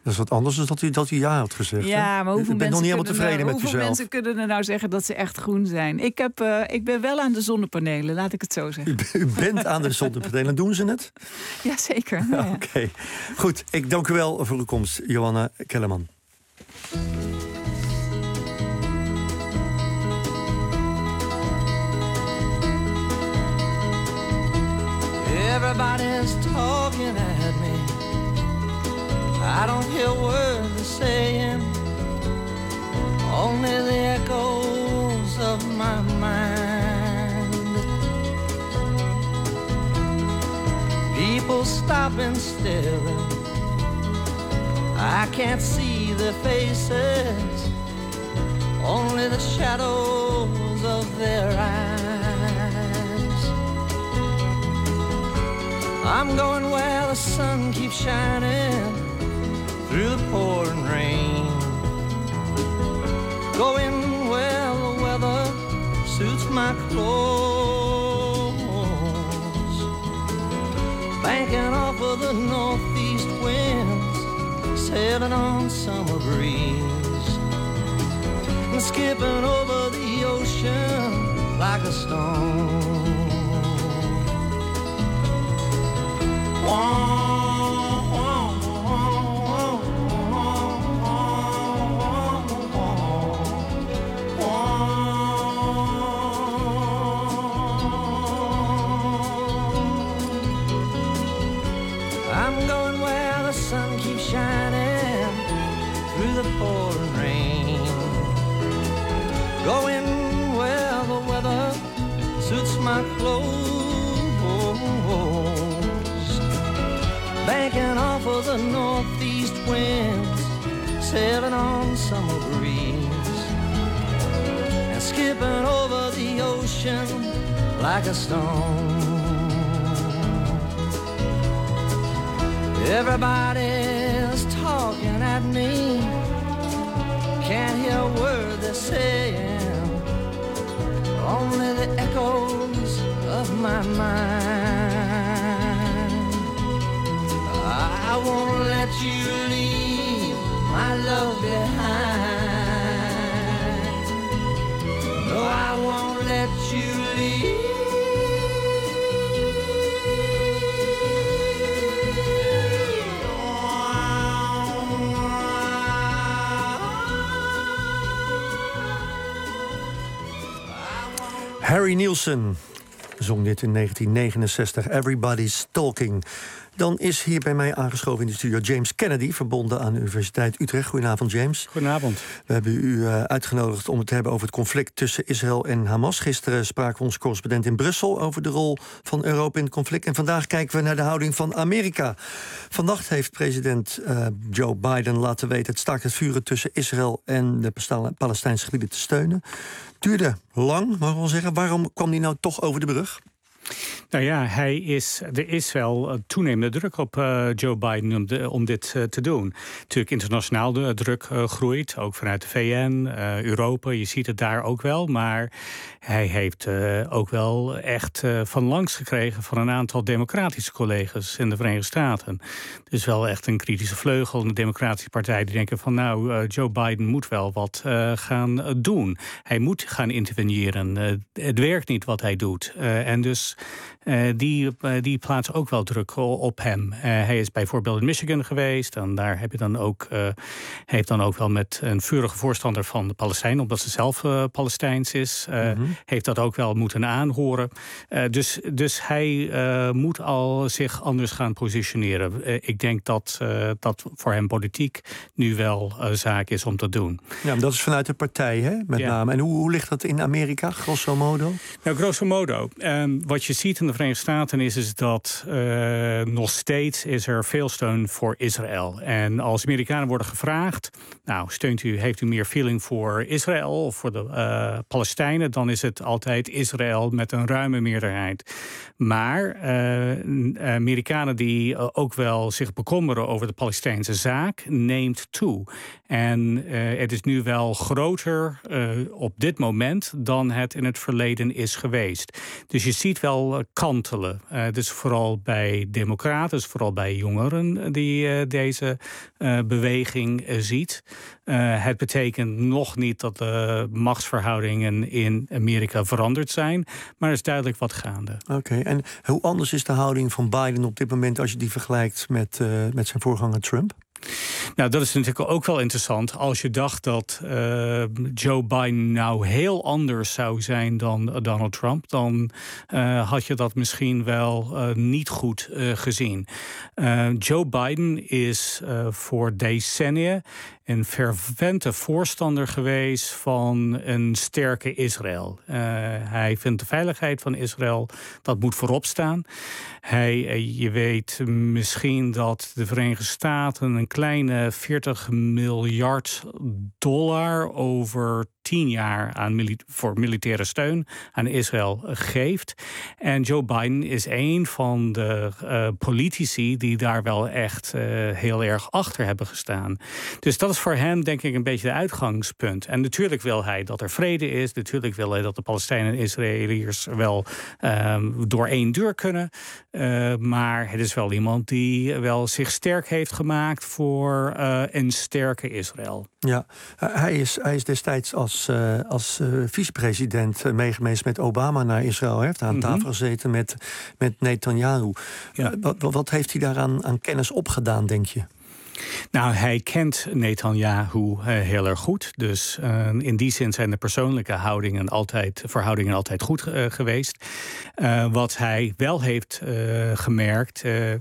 Dat is wat anders dan dat u, dat u ja had gezegd. Ja, hè? maar hoeveel, u bent nog mensen, niet helemaal kunnen, tevreden uh, met hoeveel uzelf. mensen kunnen er nou zeggen dat ze echt groen zijn? Ik, heb, uh, ik ben wel aan de zonnepanelen, laat ik het zo zeggen. U, u bent aan de zonnepanelen, doen ze het? Jazeker. Ja, ja. Oké, okay. Goed. Ik dank u wel voor uw komst, Johanna Kellerman. Everybody's talking at me. I don't hear words they're saying, only the echoes of my mind. People stopping still, I can't see their faces, only the shadows of their eyes. I'm going where the sun keeps shining through the pouring rain, going where the weather suits my clothes, banking off of the northeast winds, sailing on summer breeze, and skipping over the ocean like a stone. I'm going where the sun keeps shining through the pouring rain, going where the weather suits my clothes, banking off of the northeast winds, sailing on summer breeze, and skipping over the ocean like a stone. Everybody's talking at me, can't hear a word they're saying, only the echoes of my mind. I won't let you leave my love behind. No, I won't let you leave. Harry Nilsson zong dit in negentien negenenzestig, Everybody's Talking. Dan is hier bij mij aangeschoven in de studio James Kennedy, verbonden aan de Universiteit Utrecht. Goedenavond, James. Goedenavond. We hebben u uh, uitgenodigd om het te hebben over het conflict tussen Israël en Hamas. Gisteren spraken we onze correspondent in Brussel over de rol van Europa in het conflict. En vandaag kijken we naar de houding van Amerika. Vannacht heeft president uh, Joe Biden laten weten het staakt het vuren tussen Israël en de Palestijnse gebieden te steunen. Duurde lang, mogen we wel zeggen. Waarom kwam die nou toch over de brug? Nou ja, hij is, er is wel toenemende druk op uh, Joe Biden om, de, om dit uh, te doen. Natuurlijk internationaal de druk uh, groeit, ook vanuit de V N, uh, Europa. Je ziet het daar ook wel, maar hij heeft uh, ook wel echt uh, van langs gekregen van een aantal democratische collega's in de Verenigde Staten. Dus wel echt een kritische vleugel in de Democratische Partij die denken van nou, uh, Joe Biden moet wel wat uh, gaan uh, doen. Hij moet gaan interveneren. Uh, het werkt niet wat hij doet. Uh, en dus Uh, die, uh, die plaatsen ook wel druk op hem. Uh, hij is bijvoorbeeld in Michigan geweest. En daar heb je dan ook, uh, heeft dan ook wel met een vurige voorstander van de Palestijnen, omdat ze zelf uh, Palestijns is, uh, mm-hmm. heeft dat ook wel moeten aanhoren. Uh, dus, dus hij uh, moet al zich anders gaan positioneren. Uh, ik denk dat uh, dat voor hem politiek nu wel uh, zaak is om te doen. Ja, dat is vanuit de partij, hè, met ja. name. En hoe, hoe ligt dat in Amerika, grosso modo? Nou, grosso modo. Um, wat je ziet in de Verenigde Staten is, is dat uh, nog steeds is er veel steun voor Israël. En als Amerikanen worden gevraagd, nou, steunt u, heeft u meer feeling voor Israël of voor de uh, Palestijnen, dan is het altijd Israël met een ruime meerderheid. Maar uh, Amerikanen die uh, ook wel zich bekommeren over de Palestijnse zaak, neemt toe. En uh, het is nu wel groter uh, op dit moment dan het in het verleden is geweest. Dus je ziet wel wel kantelen. Uh, dus vooral bij democraten, dus vooral bij jongeren die uh, deze uh, beweging uh, ziet. Uh, het betekent nog niet dat de machtsverhoudingen in Amerika veranderd zijn, maar er is duidelijk wat gaande. Oké, okay, en hoe anders is de houding van Biden op dit moment als je die vergelijkt met, uh, met zijn voorganger Trump? Nou, dat is natuurlijk ook wel interessant. Als je dacht dat uh, Joe Biden nou heel anders zou zijn dan Donald Trump, dan uh, had je dat misschien wel uh, niet goed uh, gezien. Uh, Joe Biden is uh, voor decennia een fervente voorstander geweest van een sterke Israël. Uh, hij vindt de veiligheid van Israël, dat moet voorop staan. Hij, uh, je weet misschien dat de Verenigde Staten een kleine veertig miljard dollar over tien jaar aan mili- voor militaire steun aan Israël geeft. En Joe Biden is een van de uh, politici die daar wel echt uh, heel erg achter hebben gestaan. Dus dat is voor hem denk ik een beetje de uitgangspunt. En natuurlijk wil hij dat er vrede is. Natuurlijk wil hij dat de Palestijnen en Israëliërs wel uh, door één deur kunnen. Uh, maar het is wel iemand die wel zich sterk heeft gemaakt voor uh, een sterke Israël. Ja, uh, hij, is, hij is destijds als, uh, als uh, vicepresident uh, meegeweest met Obama naar Israël. Hij heeft aan mm-hmm. tafel gezeten met, met Netanyahu. Ja. Uh, wat, wat heeft hij daaraan aan kennis opgedaan, denk je? Nou, hij kent Netanyahu uh, heel erg goed. Dus uh, in die zin zijn de persoonlijke houdingen altijd, verhoudingen altijd goed uh, geweest. Uh, wat hij wel heeft uh, gemerkt uh,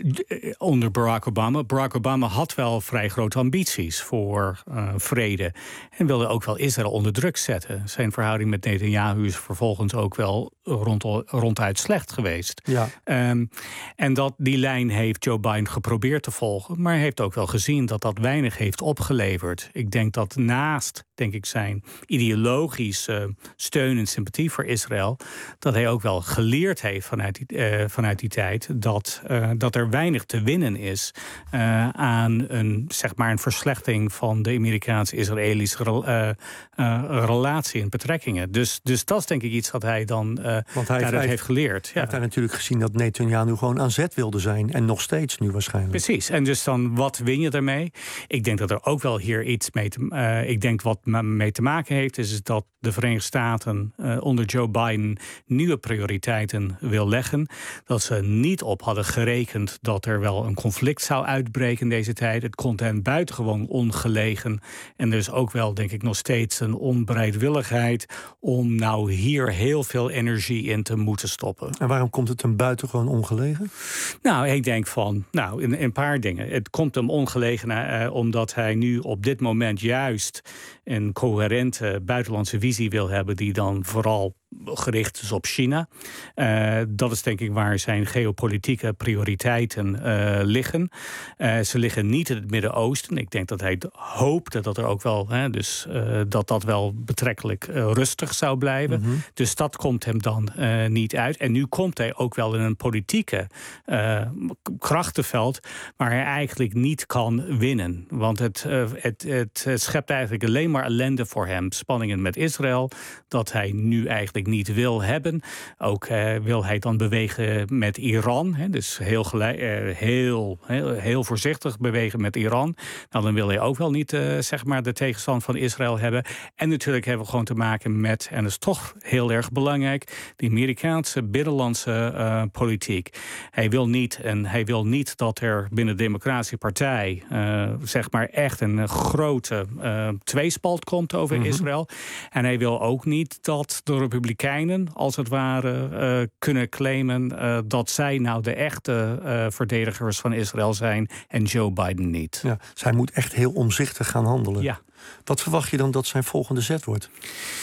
onder Barack Obama. Barack Obama had wel vrij grote ambities voor uh, vrede. En wilde ook wel Israël onder druk zetten. Zijn verhouding met Netanyahu is vervolgens ook wel rond, ronduit slecht geweest. Ja. Um, en dat, die lijn heeft Joe Biden geprobeerd te volgen. Maar hij heeft ook wel gezien dat dat weinig heeft opgeleverd. Ik denk dat naast, denk ik, zijn ideologische steun en sympathie voor Israël, dat hij ook wel geleerd heeft vanuit die, uh, vanuit die tijd dat, uh, dat er weinig te winnen is uh, aan een, zeg maar een verslechtering van de Amerikaanse-Israëlische uh, uh, relatie en betrekkingen. Dus, dus dat is denk ik iets wat hij dan uh, Want hij daaruit heeft geleerd. Hij ja. heeft daar natuurlijk gezien dat Netanyahu gewoon aan zet wilde zijn. En nog steeds nu waarschijnlijk. Precies. En dus dan, wat win je daarmee? Ik denk dat er ook wel hier iets mee te, uh, ik denk wat mee te maken heeft, is dat de Verenigde Staten uh, onder Joe Biden nieuwe prioriteiten wil leggen. Dat ze niet op hadden gerekend dat er wel een conflict zou uitbreken in deze tijd. Het komt hen buitengewoon ongelegen. En er is ook wel, denk ik, nog steeds een onbereidwilligheid om nou hier heel veel energie in te moeten stoppen. En waarom komt het hem buitengewoon ongelegen? Nou, ik denk van, nou, in, in een paar dingen. Het komt hem ongelegen uh, omdat hij nu op dit moment juist een coherente buitenlandse visie wil hebben die dan vooral gericht is op China. Uh, dat is denk ik waar zijn geopolitieke prioriteiten uh, liggen. Uh, ze liggen niet in het Midden-Oosten. Ik denk dat hij hoopt dat er ook wel, hè, dus uh, dat dat wel betrekkelijk uh, rustig zou blijven. Mm-hmm. Dus dat komt hem dan uh, niet uit. En nu komt hij ook wel in een politieke uh, krachtenveld waar hij eigenlijk niet kan winnen. Want het, uh, het, het, het schept eigenlijk alleen maar ellende voor hem. Spanningen met Israël, dat hij nu eigenlijk niet wil hebben. Ook uh, wil hij dan bewegen met Iran. Hè, dus heel, gelijk, uh, heel, heel, heel voorzichtig bewegen met Iran. Nou, dan wil hij ook wel niet uh, zeg maar de tegenstand van Israël hebben. En natuurlijk hebben we gewoon te maken met, en dat is toch heel erg belangrijk, de Amerikaanse binnenlandse uh, politiek. Hij wil niet, en hij wil niet dat er binnen de Democratische Partij uh, zeg maar echt een grote uh, tweespalt komt over mm-hmm. Israël. En hij wil ook niet dat de Republikeinen, als het ware, uh, kunnen claimen uh, dat zij nou de echte uh, verdedigers van Israël zijn en Joe Biden niet. Ja, zij moet echt heel omzichtig gaan handelen. Ja. Wat verwacht je dan dat zijn volgende zet wordt?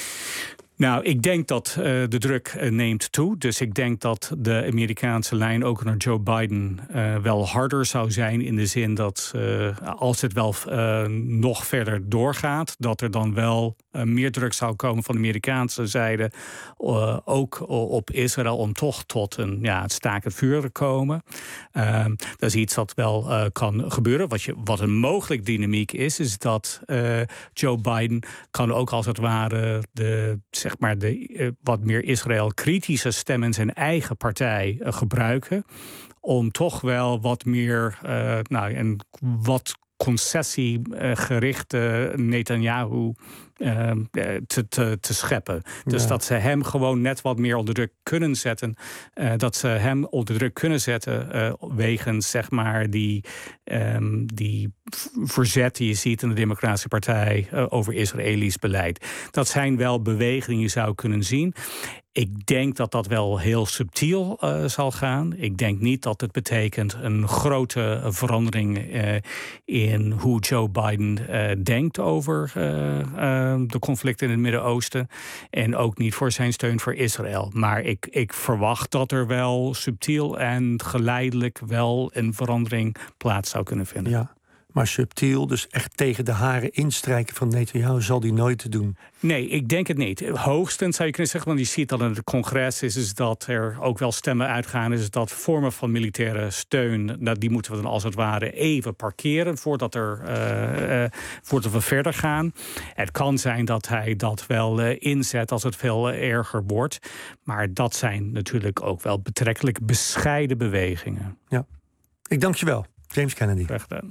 Nou, ik denk dat uh, de druk uh, neemt toe. Dus ik denk dat de Amerikaanse lijn ook naar Joe Biden uh, wel harder zou zijn. In de zin dat uh, als het wel uh, nog verder doorgaat, dat er dan wel uh, meer druk zou komen van de Amerikaanse zijde. Uh, ook op Israël om toch tot een ja, het staakt het vuur te komen. Uh, dat is iets wat wel uh, kan gebeuren. Wat, je, wat een mogelijk dynamiek is, is dat uh, Joe Biden kan ook als het ware de zeg maar de uh, wat meer Israël-kritische stemmen in zijn eigen partij uh, gebruiken. Om toch wel wat meer uh, nou, een wat concessiegerichte Netanyahu uh, te, te, te scheppen. Dus Ja. dat ze hem gewoon net wat meer onder druk kunnen zetten. Uh, dat ze hem onder druk kunnen zetten uh, wegens zeg maar die, um, die verzet die je ziet in de Democratische Partij uh, over Israëlisch beleid. Dat zijn wel bewegingen die je zou kunnen zien. Ik denk dat dat wel heel subtiel uh, zal gaan. Ik denk niet dat het betekent een grote verandering uh, in hoe Joe Biden uh, denkt over uh, uh, de conflicten in het Midden-Oosten. En ook niet voor zijn steun voor Israël. Maar ik, ik verwacht dat er wel subtiel en geleidelijk wel een verandering plaats zou kunnen vinden. Ja. Maar subtiel, dus echt tegen de haren instrijken van Netanyahu zal die nooit doen. Nee, ik denk het niet. Hoogstens zou je kunnen zeggen, want je ziet dat in het congres is, is dat er ook wel stemmen uitgaan, is dat vormen van militaire steun, nou, die moeten we dan als het ware even parkeren voordat, er, uh, uh, voordat we verder gaan. Het kan zijn dat hij dat wel uh, inzet als het veel uh, erger wordt. Maar dat zijn natuurlijk ook wel betrekkelijk bescheiden bewegingen. Ja, ik dank je wel, James Kennedy. Graag gedaan.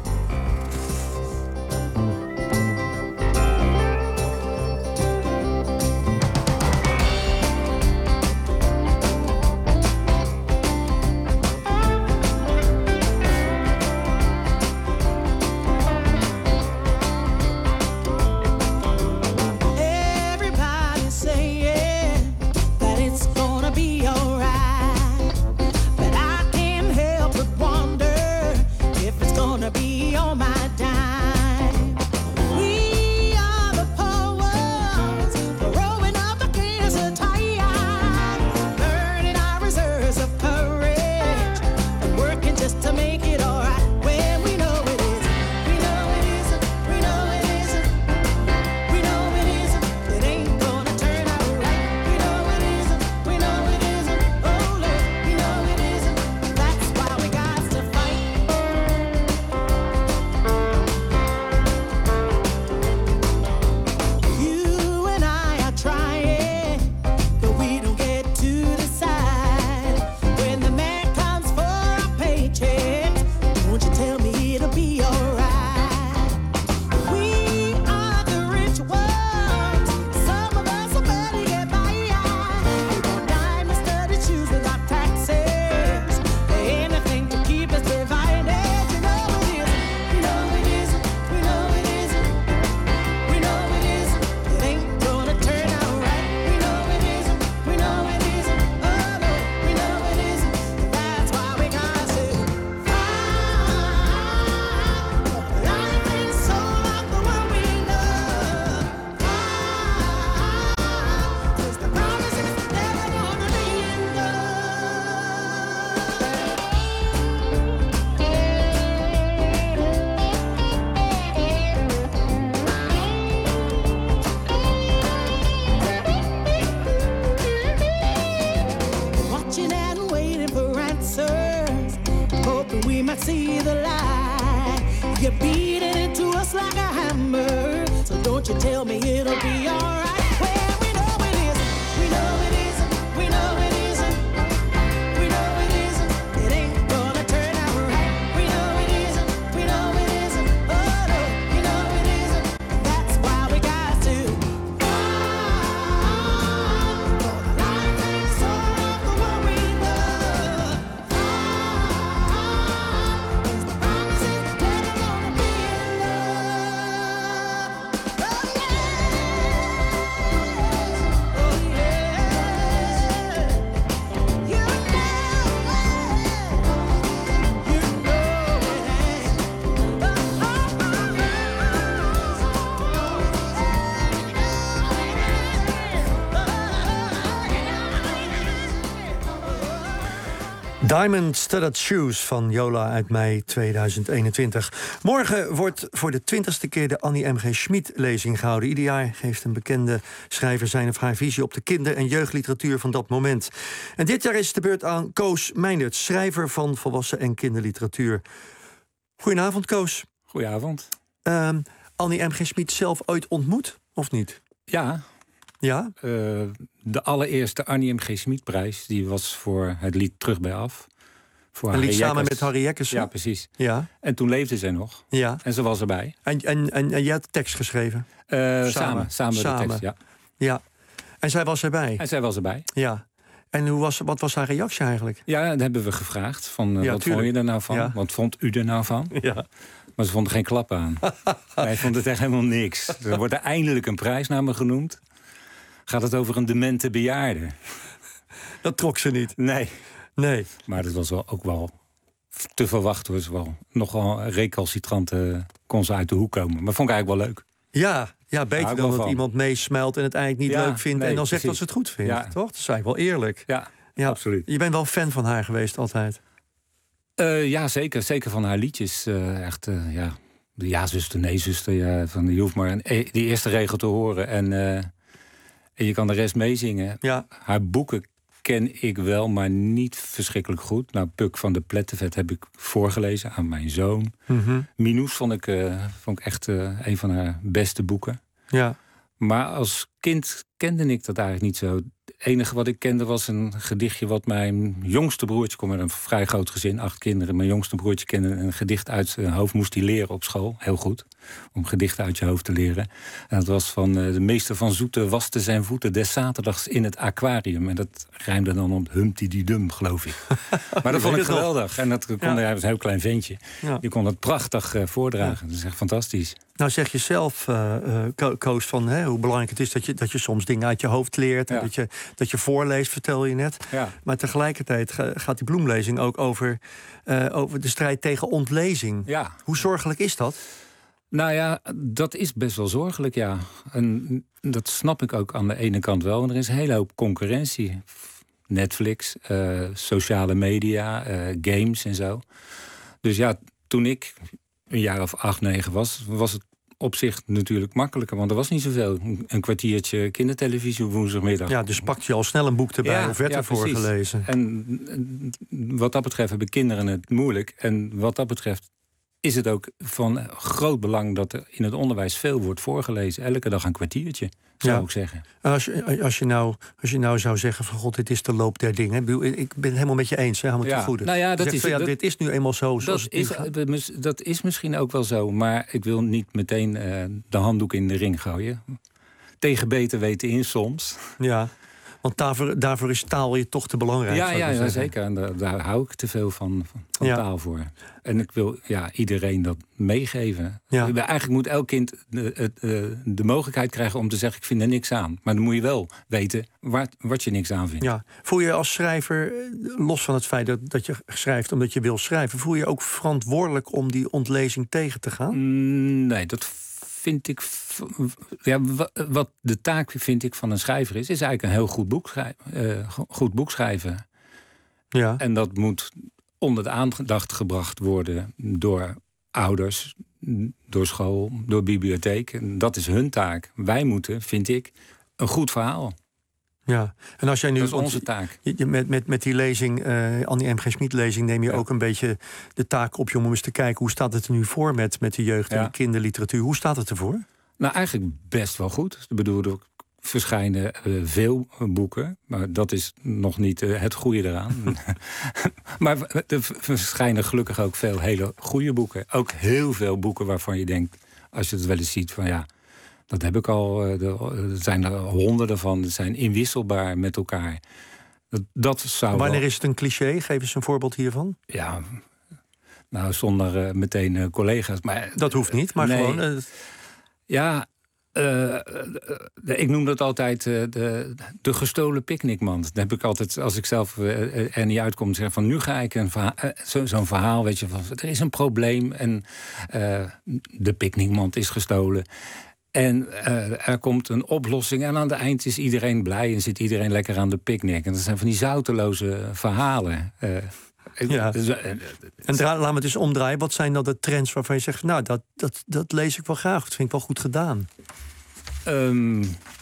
Diamond Studded Shoes van Yola uit mei tweeduizend eenentwintig. Morgen wordt voor de twintigste keer de Annie M G Schmid-lezing gehouden. Ieder jaar geeft een bekende schrijver zijn of haar visie op de kinder- en jeugdliteratuur van dat moment. En dit jaar is de beurt aan Koos Meinderts, schrijver van volwassen- en kinderliteratuur. Goedenavond, Koos. Goedenavond. Um, Annie M G Schmid zelf ooit ontmoet, of niet? Ja, Ja? Uh, de allereerste Annie M G. Schmidprijs, die was voor het lied Terug bij Af. Voor een lied Harry samen Jekkers. met Harry Jekkers. Ja, precies. Ja. En toen leefde zij nog. Ja. En ze was erbij. En, en, en, en jij had de tekst geschreven? Uh, samen. Samen. Samen de samen. tekst, ja. Ja. En zij was erbij? En zij was erbij. Ja. En hoe was, wat was haar reactie eigenlijk? Ja, dat hebben we gevraagd. Van, uh, ja, wat tuurlijk. vond je er nou van? Ja. Wat vond u er nou van? Ja. Maar ze vonden geen klap aan. Wij vonden het echt helemaal niks. Er wordt er eindelijk een prijsnaam genoemd. Gaat het over een demente bejaarde? Dat trok ze niet. Nee. Nee. Maar dat was wel, ook wel te verwachten. Was wel nogal recalcitrant uh, kon ze uit de hoek komen. Maar vond ik eigenlijk wel leuk. Ja, ja beter dan dat van. iemand meesmijlt en het eigenlijk niet ja, leuk vindt. Nee, en dan zegt precies. dat ze het goed vindt. Ja. Toch? Dat is eigenlijk wel eerlijk. Ja, ja, absoluut. Je bent wel fan van haar geweest altijd. Uh, ja, zeker. Zeker van haar liedjes. Uh, echt, uh, ja. De ja, zuster, nee, zuster. Ja, van, je hoeft maar een, die eerste regel te horen. En, uh, en je kan de rest meezingen. Ja. Haar boeken ken ik wel, maar niet verschrikkelijk goed. Nou, Puk van de Plettenvet heb ik voorgelezen aan mijn zoon. Mm-hmm. Minoes vond ik, uh, vond ik echt uh, een van haar beste boeken. Ja. Maar als kind kende ik dat eigenlijk niet zo. Het enige wat ik kende was een gedichtje wat mijn jongste broertje... kom uit een vrij groot gezin, acht kinderen. Mijn jongste broertje kende een gedicht uit zijn hoofd. Moest hij leren op school, heel goed. Om gedichten uit je hoofd te leren. En dat was van uh, de meester van Zoete waste zijn voeten... des zaterdags in het aquarium. En dat rijmde dan om Humpty-Dum, geloof ik. Maar dat vond ik geweldig. En dat kon, ja. Hij was een heel klein ventje. Ja. Die kon dat prachtig uh, voordragen. Ja. Dat is echt fantastisch. Nou zeg je zelf, uh, uh, Koos, van hè, hoe belangrijk het is... Dat je, dat je soms dingen uit je hoofd leert. En ja. dat, je, dat je voorleest, vertel je net. Ja. Maar tegelijkertijd gaat die bloemlezing ook over, uh, over de strijd tegen ontlezing. Ja. Hoe zorgelijk is dat? Nou ja, dat is best wel zorgelijk, ja. En dat snap ik ook aan de ene kant wel. Want er is een hele hoop concurrentie. Netflix, uh, sociale media, uh, games en zo. Dus ja, toen ik een jaar of acht, negen was... was het op zich natuurlijk makkelijker. Want er was niet zoveel. Een kwartiertje kindertelevisie op woensdagmiddag. Ja, dus pakte je al snel een boek erbij ja, of werd ja, er voorgelezen. En wat dat betreft hebben kinderen het moeilijk. En wat dat betreft is het ook van groot belang... dat er in het onderwijs veel wordt voorgelezen. Elke dag een kwartiertje, zou ja. ik zeggen. Als je, als, je nou, als je nou zou zeggen van... God, dit is de loop der dingen. Ik ben het helemaal met je eens, hè, helemaal ja. te goede. Nou ja, dat is, van, ja, dat, dit is nu eenmaal zo. Zoals dat, het is, dat is misschien ook wel zo. Maar ik wil niet meteen uh, de handdoek in de ring gooien. Tegen beter weten in soms. Ja. Want daarvoor, daarvoor is taal je toch te belangrijk. Ja, ja, ja zeker. En daar, daar hou ik te veel van, van ja. taal voor. En ik wil ja, iedereen dat meegeven. Ja. Eigenlijk moet elk kind de, de, de mogelijkheid krijgen om te zeggen... ik vind er niks aan. Maar dan moet je wel weten waar, wat je niks aan vindt. Ja. Voel je als schrijver, los van het feit dat, dat je schrijft omdat je wil schrijven... voel je ook verantwoordelijk om die ontlezing tegen te gaan? Mm, nee, dat vind ik... Ja, wat de taak vind ik van een schrijver is... is eigenlijk een heel goed boek schrijven. Uh, goed boek schrijven. Ja. En dat moet onder de aandacht gebracht worden... door ouders, door school, door bibliotheek. En dat is hun taak. Wij moeten, vind ik, een goed verhaal. Ja, en als jij nu, dat is onze taak. Je, je, met, met, met die lezing, uh, Annie M G. Schmid lezing... neem je ja. ook een beetje de taak op je om eens te kijken... hoe staat het er nu voor met, met de jeugd en ja. de kinderliteratuur? Hoe staat het ervoor? Nou, eigenlijk best wel goed. Ik bedoel, er verschijnen uh, veel boeken. Maar dat is nog niet uh, het goede eraan. Maar er verschijnen gelukkig ook veel hele goede boeken. Ook heel veel boeken waarvan je denkt... als je het wel eens ziet van ja... dat heb ik al, er zijn er honderden van. Die zijn inwisselbaar met elkaar. Dat, dat zou Wanneer wel... is het een cliché? Geef eens een voorbeeld hiervan. Ja, nou zonder uh, meteen uh, collega's. Maar, dat hoeft niet, maar nee. gewoon... Uh... Ja, uh, uh, ik noem dat altijd uh, de, de gestolen picknickmand. Dat heb ik altijd, als ik zelf uh, er niet uitkom, zeg van nu ga ik een verhaal, uh, zo, zo'n verhaal, weet je, van er is een probleem en uh, de picknickmand is gestolen. En uh, er komt een oplossing en aan het eind is iedereen blij en zit iedereen lekker aan de picknick. En dat zijn van die zouteloze verhalen. Uh, Ja. En dra- laten we het eens omdraaien. Wat zijn dan de trends waarvan je zegt... nou, dat, dat, dat lees ik wel graag. Dat vind ik wel goed gedaan. Um,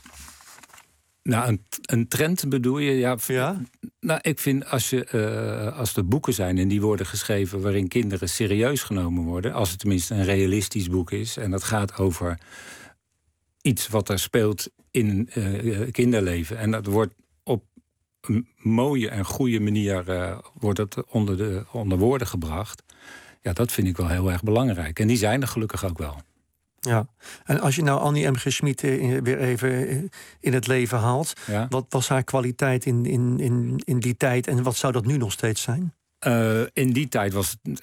nou, een, een trend bedoel je? Ja, ja? Nou, ik vind als, je, uh, als er boeken zijn en die worden geschreven... waarin kinderen serieus genomen worden... als het tenminste een realistisch boek is... en dat gaat over iets wat er speelt in uh, kinderleven. En dat wordt op een mooie en goede manier uh, wordt het onder, de, onder woorden gebracht. Ja, dat vind ik wel heel erg belangrijk. En die zijn er gelukkig ook wel. Ja, en als je nou Annie M G. Schmid weer even in het leven haalt... Ja. Wat was haar kwaliteit in, in, in, in die tijd en wat zou dat nu nog steeds zijn? Uh, in die tijd was het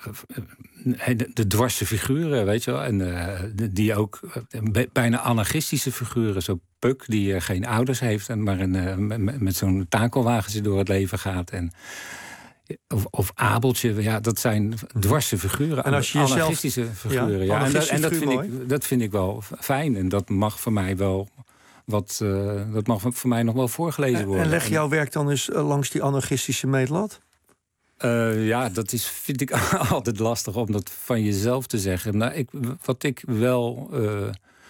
uh, de, de dwarse figuren, weet je wel. En uh, die ook uh, bijna anarchistische figuren. Zo Puck, die uh, geen ouders heeft... en maar een, uh, met, met zo'n takelwagentje door het leven gaat... En, Of, of Abeltje, ja, dat zijn dwarse figuren. En als je anarchistische jezelf, figuren. Ja, ja. En, dat, en dat, vind ik, dat vind ik wel fijn. En dat mag voor mij wel wat. Uh, dat mag voor mij nog wel voorgelezen worden. En leg jouw werk dan eens langs die anarchistische meetlat? Uh, ja, dat is, vind ik altijd lastig om dat van jezelf te zeggen. Nou, ik, wat ik wel uh,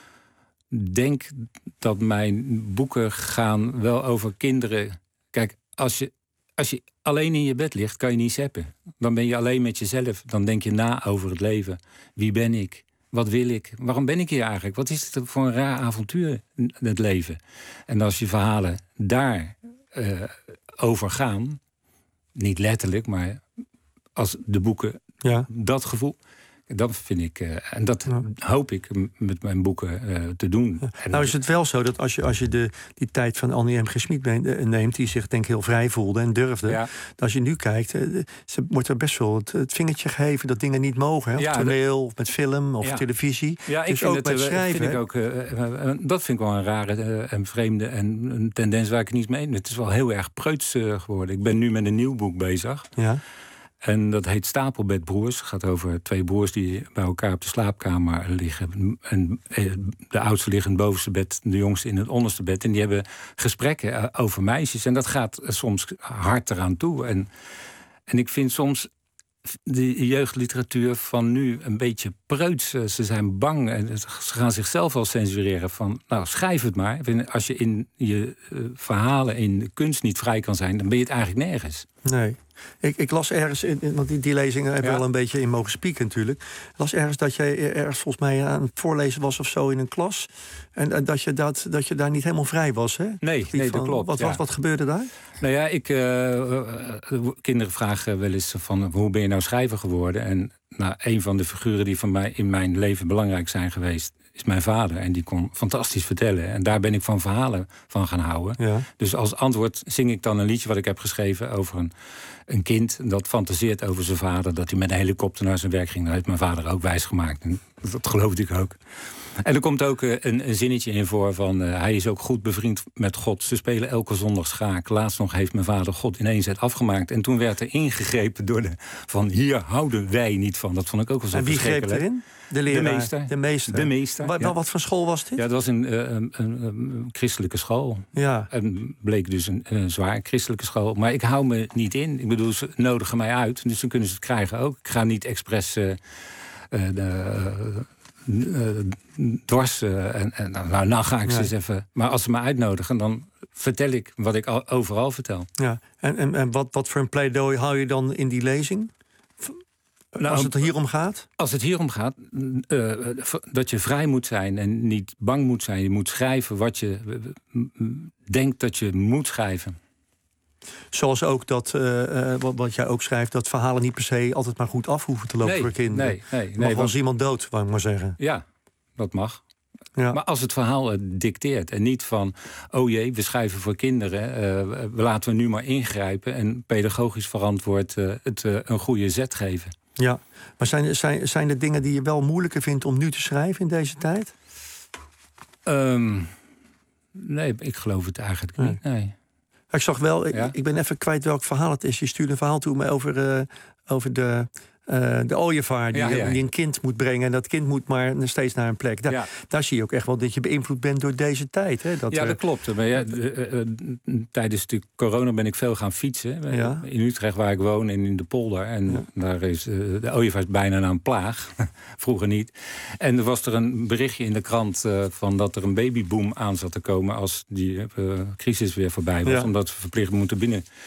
denk dat mijn boeken gaan wel over kinderen. Kijk, als je. Als je alleen in je bed ligt, kan je niet zappen. Dan ben je alleen met jezelf. Dan denk je na over het leven. Wie ben ik? Wat wil ik? Waarom ben ik hier eigenlijk? Wat is het voor een raar avontuur, het leven? En als je verhalen daar uh, over gaan... niet letterlijk, maar als de boeken ja. dat gevoel... Dat vind ik, uh, en dat ja. hoop ik met mijn boeken uh, te doen. Ja. Nou is het wel zo dat als je, als je de, die tijd van Annie M G. Schmid neemt... die zich denk ik heel vrij voelde en durfde... Ja. als je nu kijkt, uh, ze wordt er best wel het, het vingertje gegeven... dat dingen niet mogen, hè? Of ja, toneel, of met film, of ja. televisie. Ja, ik dus vind ook het, met schrijven. Vind ik ook, uh, uh, dat vind ik wel een rare uh, en vreemde... en een tendens waar ik het niet mee... Het is wel heel erg preuts uh, geworden. Ik ben nu met een nieuw boek bezig... Ja. En dat heet Stapelbedbroers. Het gaat over twee broers die bij elkaar op de slaapkamer liggen. En de oudste ligt in het bovenste bed, de jongste in het onderste bed. En die hebben gesprekken over meisjes. En dat gaat soms hard eraan toe. En, en ik vind soms de jeugdliteratuur van nu een beetje preuts. Ze zijn bang en ze gaan zichzelf al censureren. Van, nou, schrijf het maar. Als je in je uh, verhalen, in de kunst niet vrij kan zijn... dan ben je het eigenlijk nergens. Nee. Ik, ik las ergens, in, want die, die lezingen hebben we ja. wel een beetje in mogen spieken natuurlijk. Ik las ergens dat jij ergens volgens mij aan het voorlezen was of zo in een klas. En, en dat, je dat, dat je daar niet helemaal vrij was, hè? Nee, nee van, dat klopt. Wat, ja. wat, wat gebeurde daar? Nou ja, ik, uh, kinderen vragen wel eens van hoe ben je nou schrijver geworden? En nou, een van de figuren die van mij in mijn leven belangrijk zijn geweest... is mijn vader. En die kon fantastisch vertellen. En daar ben ik van verhalen van gaan houden. Ja. Dus als antwoord zing ik dan een liedje wat ik heb geschreven over een, een kind... dat fantaseert over zijn vader, dat hij met een helikopter naar zijn werk ging. Dat heeft mijn vader ook wijsgemaakt. En dat geloofde ik ook. En er komt ook een, een zinnetje in voor van... Uh, hij is ook goed bevriend met God. Ze spelen elke zondag schaak. Laatst nog heeft mijn vader God in één zet afgemaakt. En toen werd er ingegrepen door de... van hier houden wij niet van. Dat vond ik ook wel zo en wie greep erin? De leraar? De meester. De meester. De meester wat, ja. wat voor school was dit? Ja, dat was een, een, een, een christelijke school. Ja. En bleek dus een, een zwaar christelijke school. Maar ik hou me niet in. Ik bedoel, ze nodigen mij uit. Dus dan kunnen ze het krijgen ook. Ik ga niet expres... Uh, uh, de, Uh, dwars. Uh, en, en, nou, nou ga ik ze ja. eens even... Maar als ze me uitnodigen, dan vertel ik wat ik al, overal vertel. Ja. En, en, en wat, wat voor een pleidooi hou je dan in die lezing? Nou, als het hier om gaat? Als het hier om gaat, uh, dat je vrij moet zijn en niet bang moet zijn. Je moet schrijven wat je uh, denkt dat je moet schrijven. Zoals ook dat, uh, wat, wat jij ook schrijft... dat verhalen niet per se altijd maar goed af hoeven te lopen nee, voor kinderen. Nee, nee, nee. Er mag wel eens iemand dood, wou ik maar zeggen. Ja, dat mag. Ja. Maar als het verhaal uh, dicteert en niet van... oh jee, we schrijven voor kinderen, uh, we laten we nu maar ingrijpen... en pedagogisch verantwoord uh, het uh, een goede zet geven. Ja, maar zijn, zijn, zijn er dingen die je wel moeilijker vindt om nu te schrijven in deze tijd? Um, nee, ik geloof het eigenlijk nee. niet, nee. Ik zag wel, ik, ja? ik ben even kwijt welk verhaal het is. Je stuurde een verhaal toe me over, uh, over de, uh, de ooievaar die, ja, ja. die een kind moet brengen. En dat kind moet maar steeds naar een plek. Daar, ja. daar zie je ook echt wel dat je beïnvloed bent door deze tijd. Hè? Dat, ja, dat uh, klopt. Maar ja, uh, uh, tijdens de corona ben ik veel gaan fietsen. Ja. In Utrecht waar ik woon en in de polder. En ja. daar is uh, de ooievaar bijna een plaag. Vroeger niet. En er was er een berichtje in de krant uh, van dat er een babyboom aan zat te komen als die uh, crisis weer voorbij was. Ja. Omdat we verplicht moeten binnen.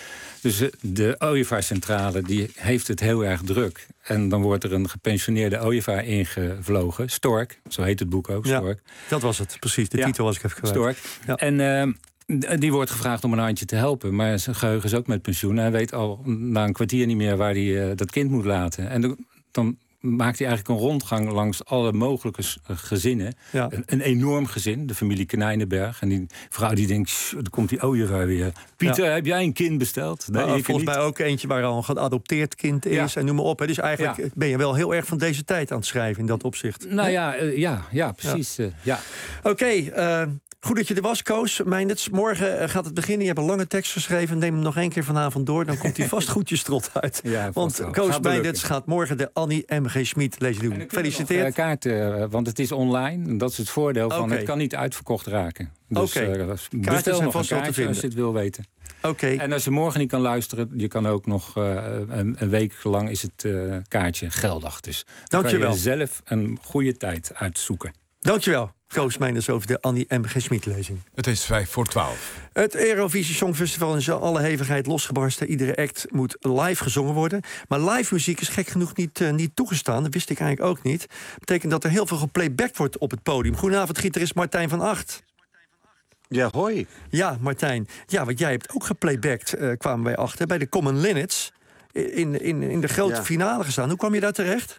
Dus uh, de ooievaarscentrale die heeft het heel erg druk. En dan wordt er een gepensioneerde ooievaar ingevlogen. Stork, zo heet het boek ook, Stork. Ja, dat was het, precies. De ja, titel was ik even kwijt. Stork. Ja. En uh, die wordt gevraagd om een handje te helpen. Maar zijn geheugen is ook met pensioen. Hij weet al na een kwartier niet meer waar hij uh, dat kind moet laten. En de, dan maakt hij eigenlijk een rondgang langs alle mogelijke gezinnen. Ja. Een, een enorm gezin, de familie Knijnenberg. En die vrouw die denkt, er komt die ooievaar weer. Pieter, ja. heb jij een kind besteld? Nee, nou, volgens mij ook eentje waar al een geadopteerd kind is. Ja. En noem maar op. Hè. Dus eigenlijk ja. ben je wel heel erg van deze tijd aan het schrijven in dat opzicht. Nou ja, uh, ja, ja, precies. Ja. Uh, ja. Oké, okay, uh, goed dat je er was, Koos Meijnerts. Morgen gaat het beginnen. Je hebt een lange tekst geschreven. Neem hem nog één keer vanavond door. Dan komt hij vast goed je strot uit. Ja, want Koos Meijnerts gaat morgen de Annie M G. Schmid lezing doen. Gefeliciteerd. Nog, uh, kaarten, uh, want het is online. Dat is het voordeel van okay. Het kan niet uitverkocht raken. Dus okay. uh, bestel nog een kaartje als je het wil weten. Okay. En als je morgen niet kan luisteren, je kan ook nog uh, een, een week lang is het uh, kaartje geldig. Dus dan kan je zelf een goede tijd uitzoeken. Dankjewel. Koos Meijnerts over de Annie M G. Schmid lezing. Het is vijf voor twaalf. Het Eurovisie Songfestival is in alle hevigheid losgebarsten. Iedere act moet live gezongen worden. Maar live muziek is gek genoeg niet, uh, niet toegestaan. Dat wist ik eigenlijk ook niet. Dat betekent dat er heel veel geplaybacked wordt op het podium. Goedenavond, gitarist Martijn van Acht. Ja, hoi. Ja, Martijn. Ja, want jij hebt ook geplaybacked, uh, kwamen wij achter, bij de Common Linnets. In, in, in de grote ja. finale gestaan. Hoe kwam je daar terecht?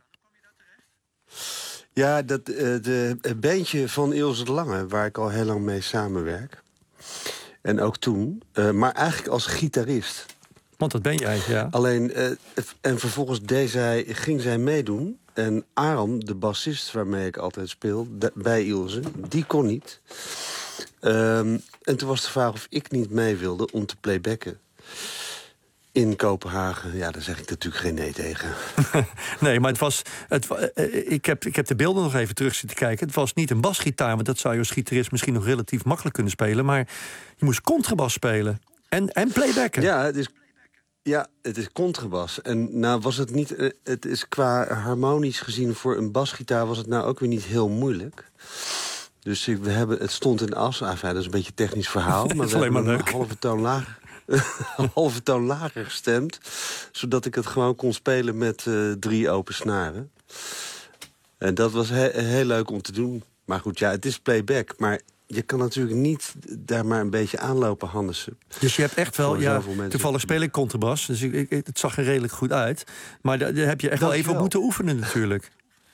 Ja, dat, uh, de, het bandje van Ilse de Lange, waar ik al heel lang mee samenwerk. En ook toen. Uh, maar eigenlijk als gitarist. Want dat ben jij, ja. Alleen, uh, en vervolgens deed zij, ging zij meedoen. En Aram, de bassist waarmee ik altijd speel, de, bij Ilse, die kon niet. Um, en toen was de vraag of ik niet mee wilde om te playbacken. In Kopenhagen, ja, daar zeg ik natuurlijk geen nee tegen. Nee, maar het was... Het, uh, ik, heb, ik heb de beelden nog even terug zitten kijken. Het was niet een basgitaar, want dat zou je als gitarist misschien nog relatief makkelijk kunnen spelen. Maar je moest contrabas spelen en, en playbacken. Ja, het is, ja, het is contrabas. En nou was het niet... Uh, het is qua harmonisch gezien voor een basgitaar was het nou ook weer niet heel moeilijk. Dus we hebben, het stond in as. Enfin, dat is een beetje een technisch verhaal. Maar dat is alleen maar leuk. Een halve toon lager. een halve toon lager gestemd. Zodat ik het gewoon kon spelen met uh, drie open snaren. En dat was he heel leuk om te doen. Maar goed, ja, het is playback. Maar je kan natuurlijk niet daar maar een beetje aanlopen, Hannessen. Dus je hebt echt wel... Ja, toevallig speel ik contrabas. Dus ik, ik, het zag er redelijk goed uit. Maar daar heb je echt wel even op moeten oefenen natuurlijk.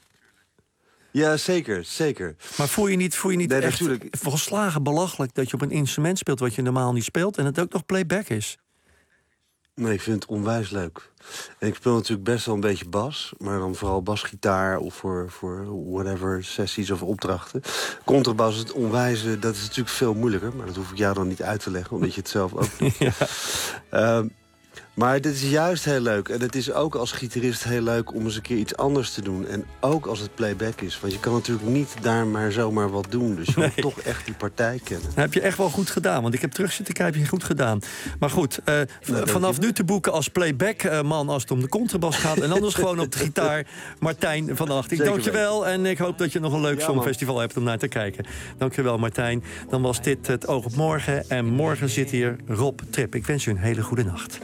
Ja, zeker, zeker. Maar voel je niet, voel je niet nee, echt natuurlijk volslagen belachelijk dat je op een instrument speelt wat je normaal niet speelt en het ook nog playback is? Nee, ik vind het onwijs leuk. En ik speel natuurlijk best wel een beetje bas, maar dan vooral basgitaar of voor, voor whatever sessies of opdrachten. Contrabas, het onwijze, dat is natuurlijk veel moeilijker, maar dat hoef ik jou dan niet uit te leggen, omdat je het zelf ook doet. Ja. Uh, Maar dit is juist heel leuk. En het is ook als gitarist heel leuk om eens een keer iets anders te doen. En ook als het playback is. Want je kan natuurlijk niet daar maar zomaar wat doen. Dus je nee. moet toch echt die partij kennen. Dat heb je echt wel goed gedaan. Want ik heb terug zitten kijken, heb je goed gedaan. Maar goed, uh, nou, vanaf nu te boeken als playback-man als het om de contrabas gaat. En anders gewoon op de gitaar Martijn van Acht. Ik dank je wel. En ik hoop dat je nog een leuk ja, songfestival hebt om naar te kijken. Dank je wel, Martijn. Dan was dit het Oog op Morgen. En morgen zit hier Rob Trip. Ik wens u een hele goede nacht.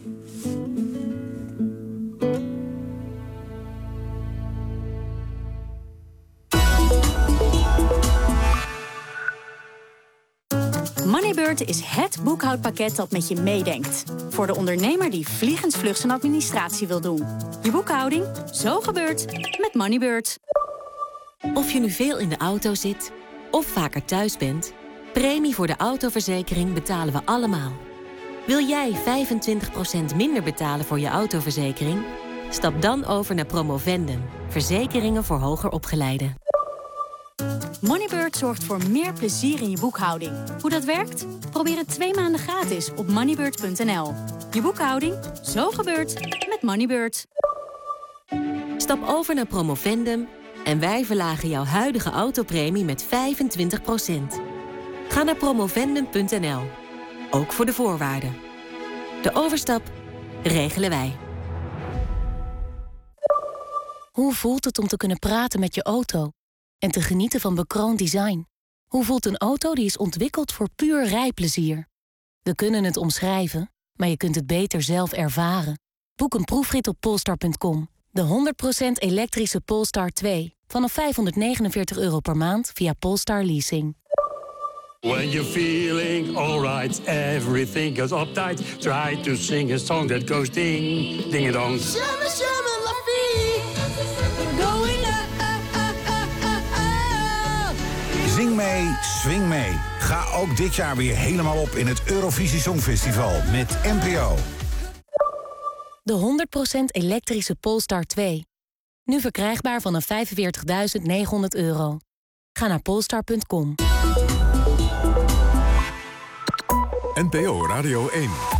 Moneybird is het boekhoudpakket dat met je meedenkt. Voor de ondernemer die vliegensvlug zijn administratie wil doen. Je boekhouding, zo gebeurt met Moneybird. Of je nu veel in de auto zit, of vaker thuis bent, premie voor de autoverzekering betalen we allemaal. Wil jij vijfentwintig procent minder betalen voor je autoverzekering? Stap dan over naar Promovendum. Verzekeringen voor hoger opgeleiden. Moneybird zorgt voor meer plezier in je boekhouding. Hoe dat werkt? Probeer het twee maanden gratis op moneybird punt n l. Je boekhouding, zo gebeurt met Moneybird. Stap over naar Promovendum en wij verlagen jouw huidige autopremie met vijfentwintig procent. Ga naar promovendum punt n l. Ook voor de voorwaarden. De overstap regelen wij. Hoe voelt het om te kunnen praten met je auto en te genieten van bekroond design? Hoe voelt een auto die is ontwikkeld voor puur rijplezier? We kunnen het omschrijven, maar je kunt het beter zelf ervaren. Boek een proefrit op polestar punt com. De honderd procent elektrische Polestar twee. Vanaf vijfhonderdnegenenveertig euro per maand via Polestar Leasing. When you're feeling alright, everything goes uptight. Try to sing a song that goes ding, ding dong. Shimmy, shimmy, laffy. Going up, up, up, up, up, up. Zing mee, swing mee. Ga ook dit jaar weer helemaal op in het Eurovisie Songfestival met N P O. De honderd procent elektrische Polestar twee. Nu verkrijgbaar vanaf vijfenveertigduizend negenhonderd euro. Ga naar polestar punt com. N P O Radio één.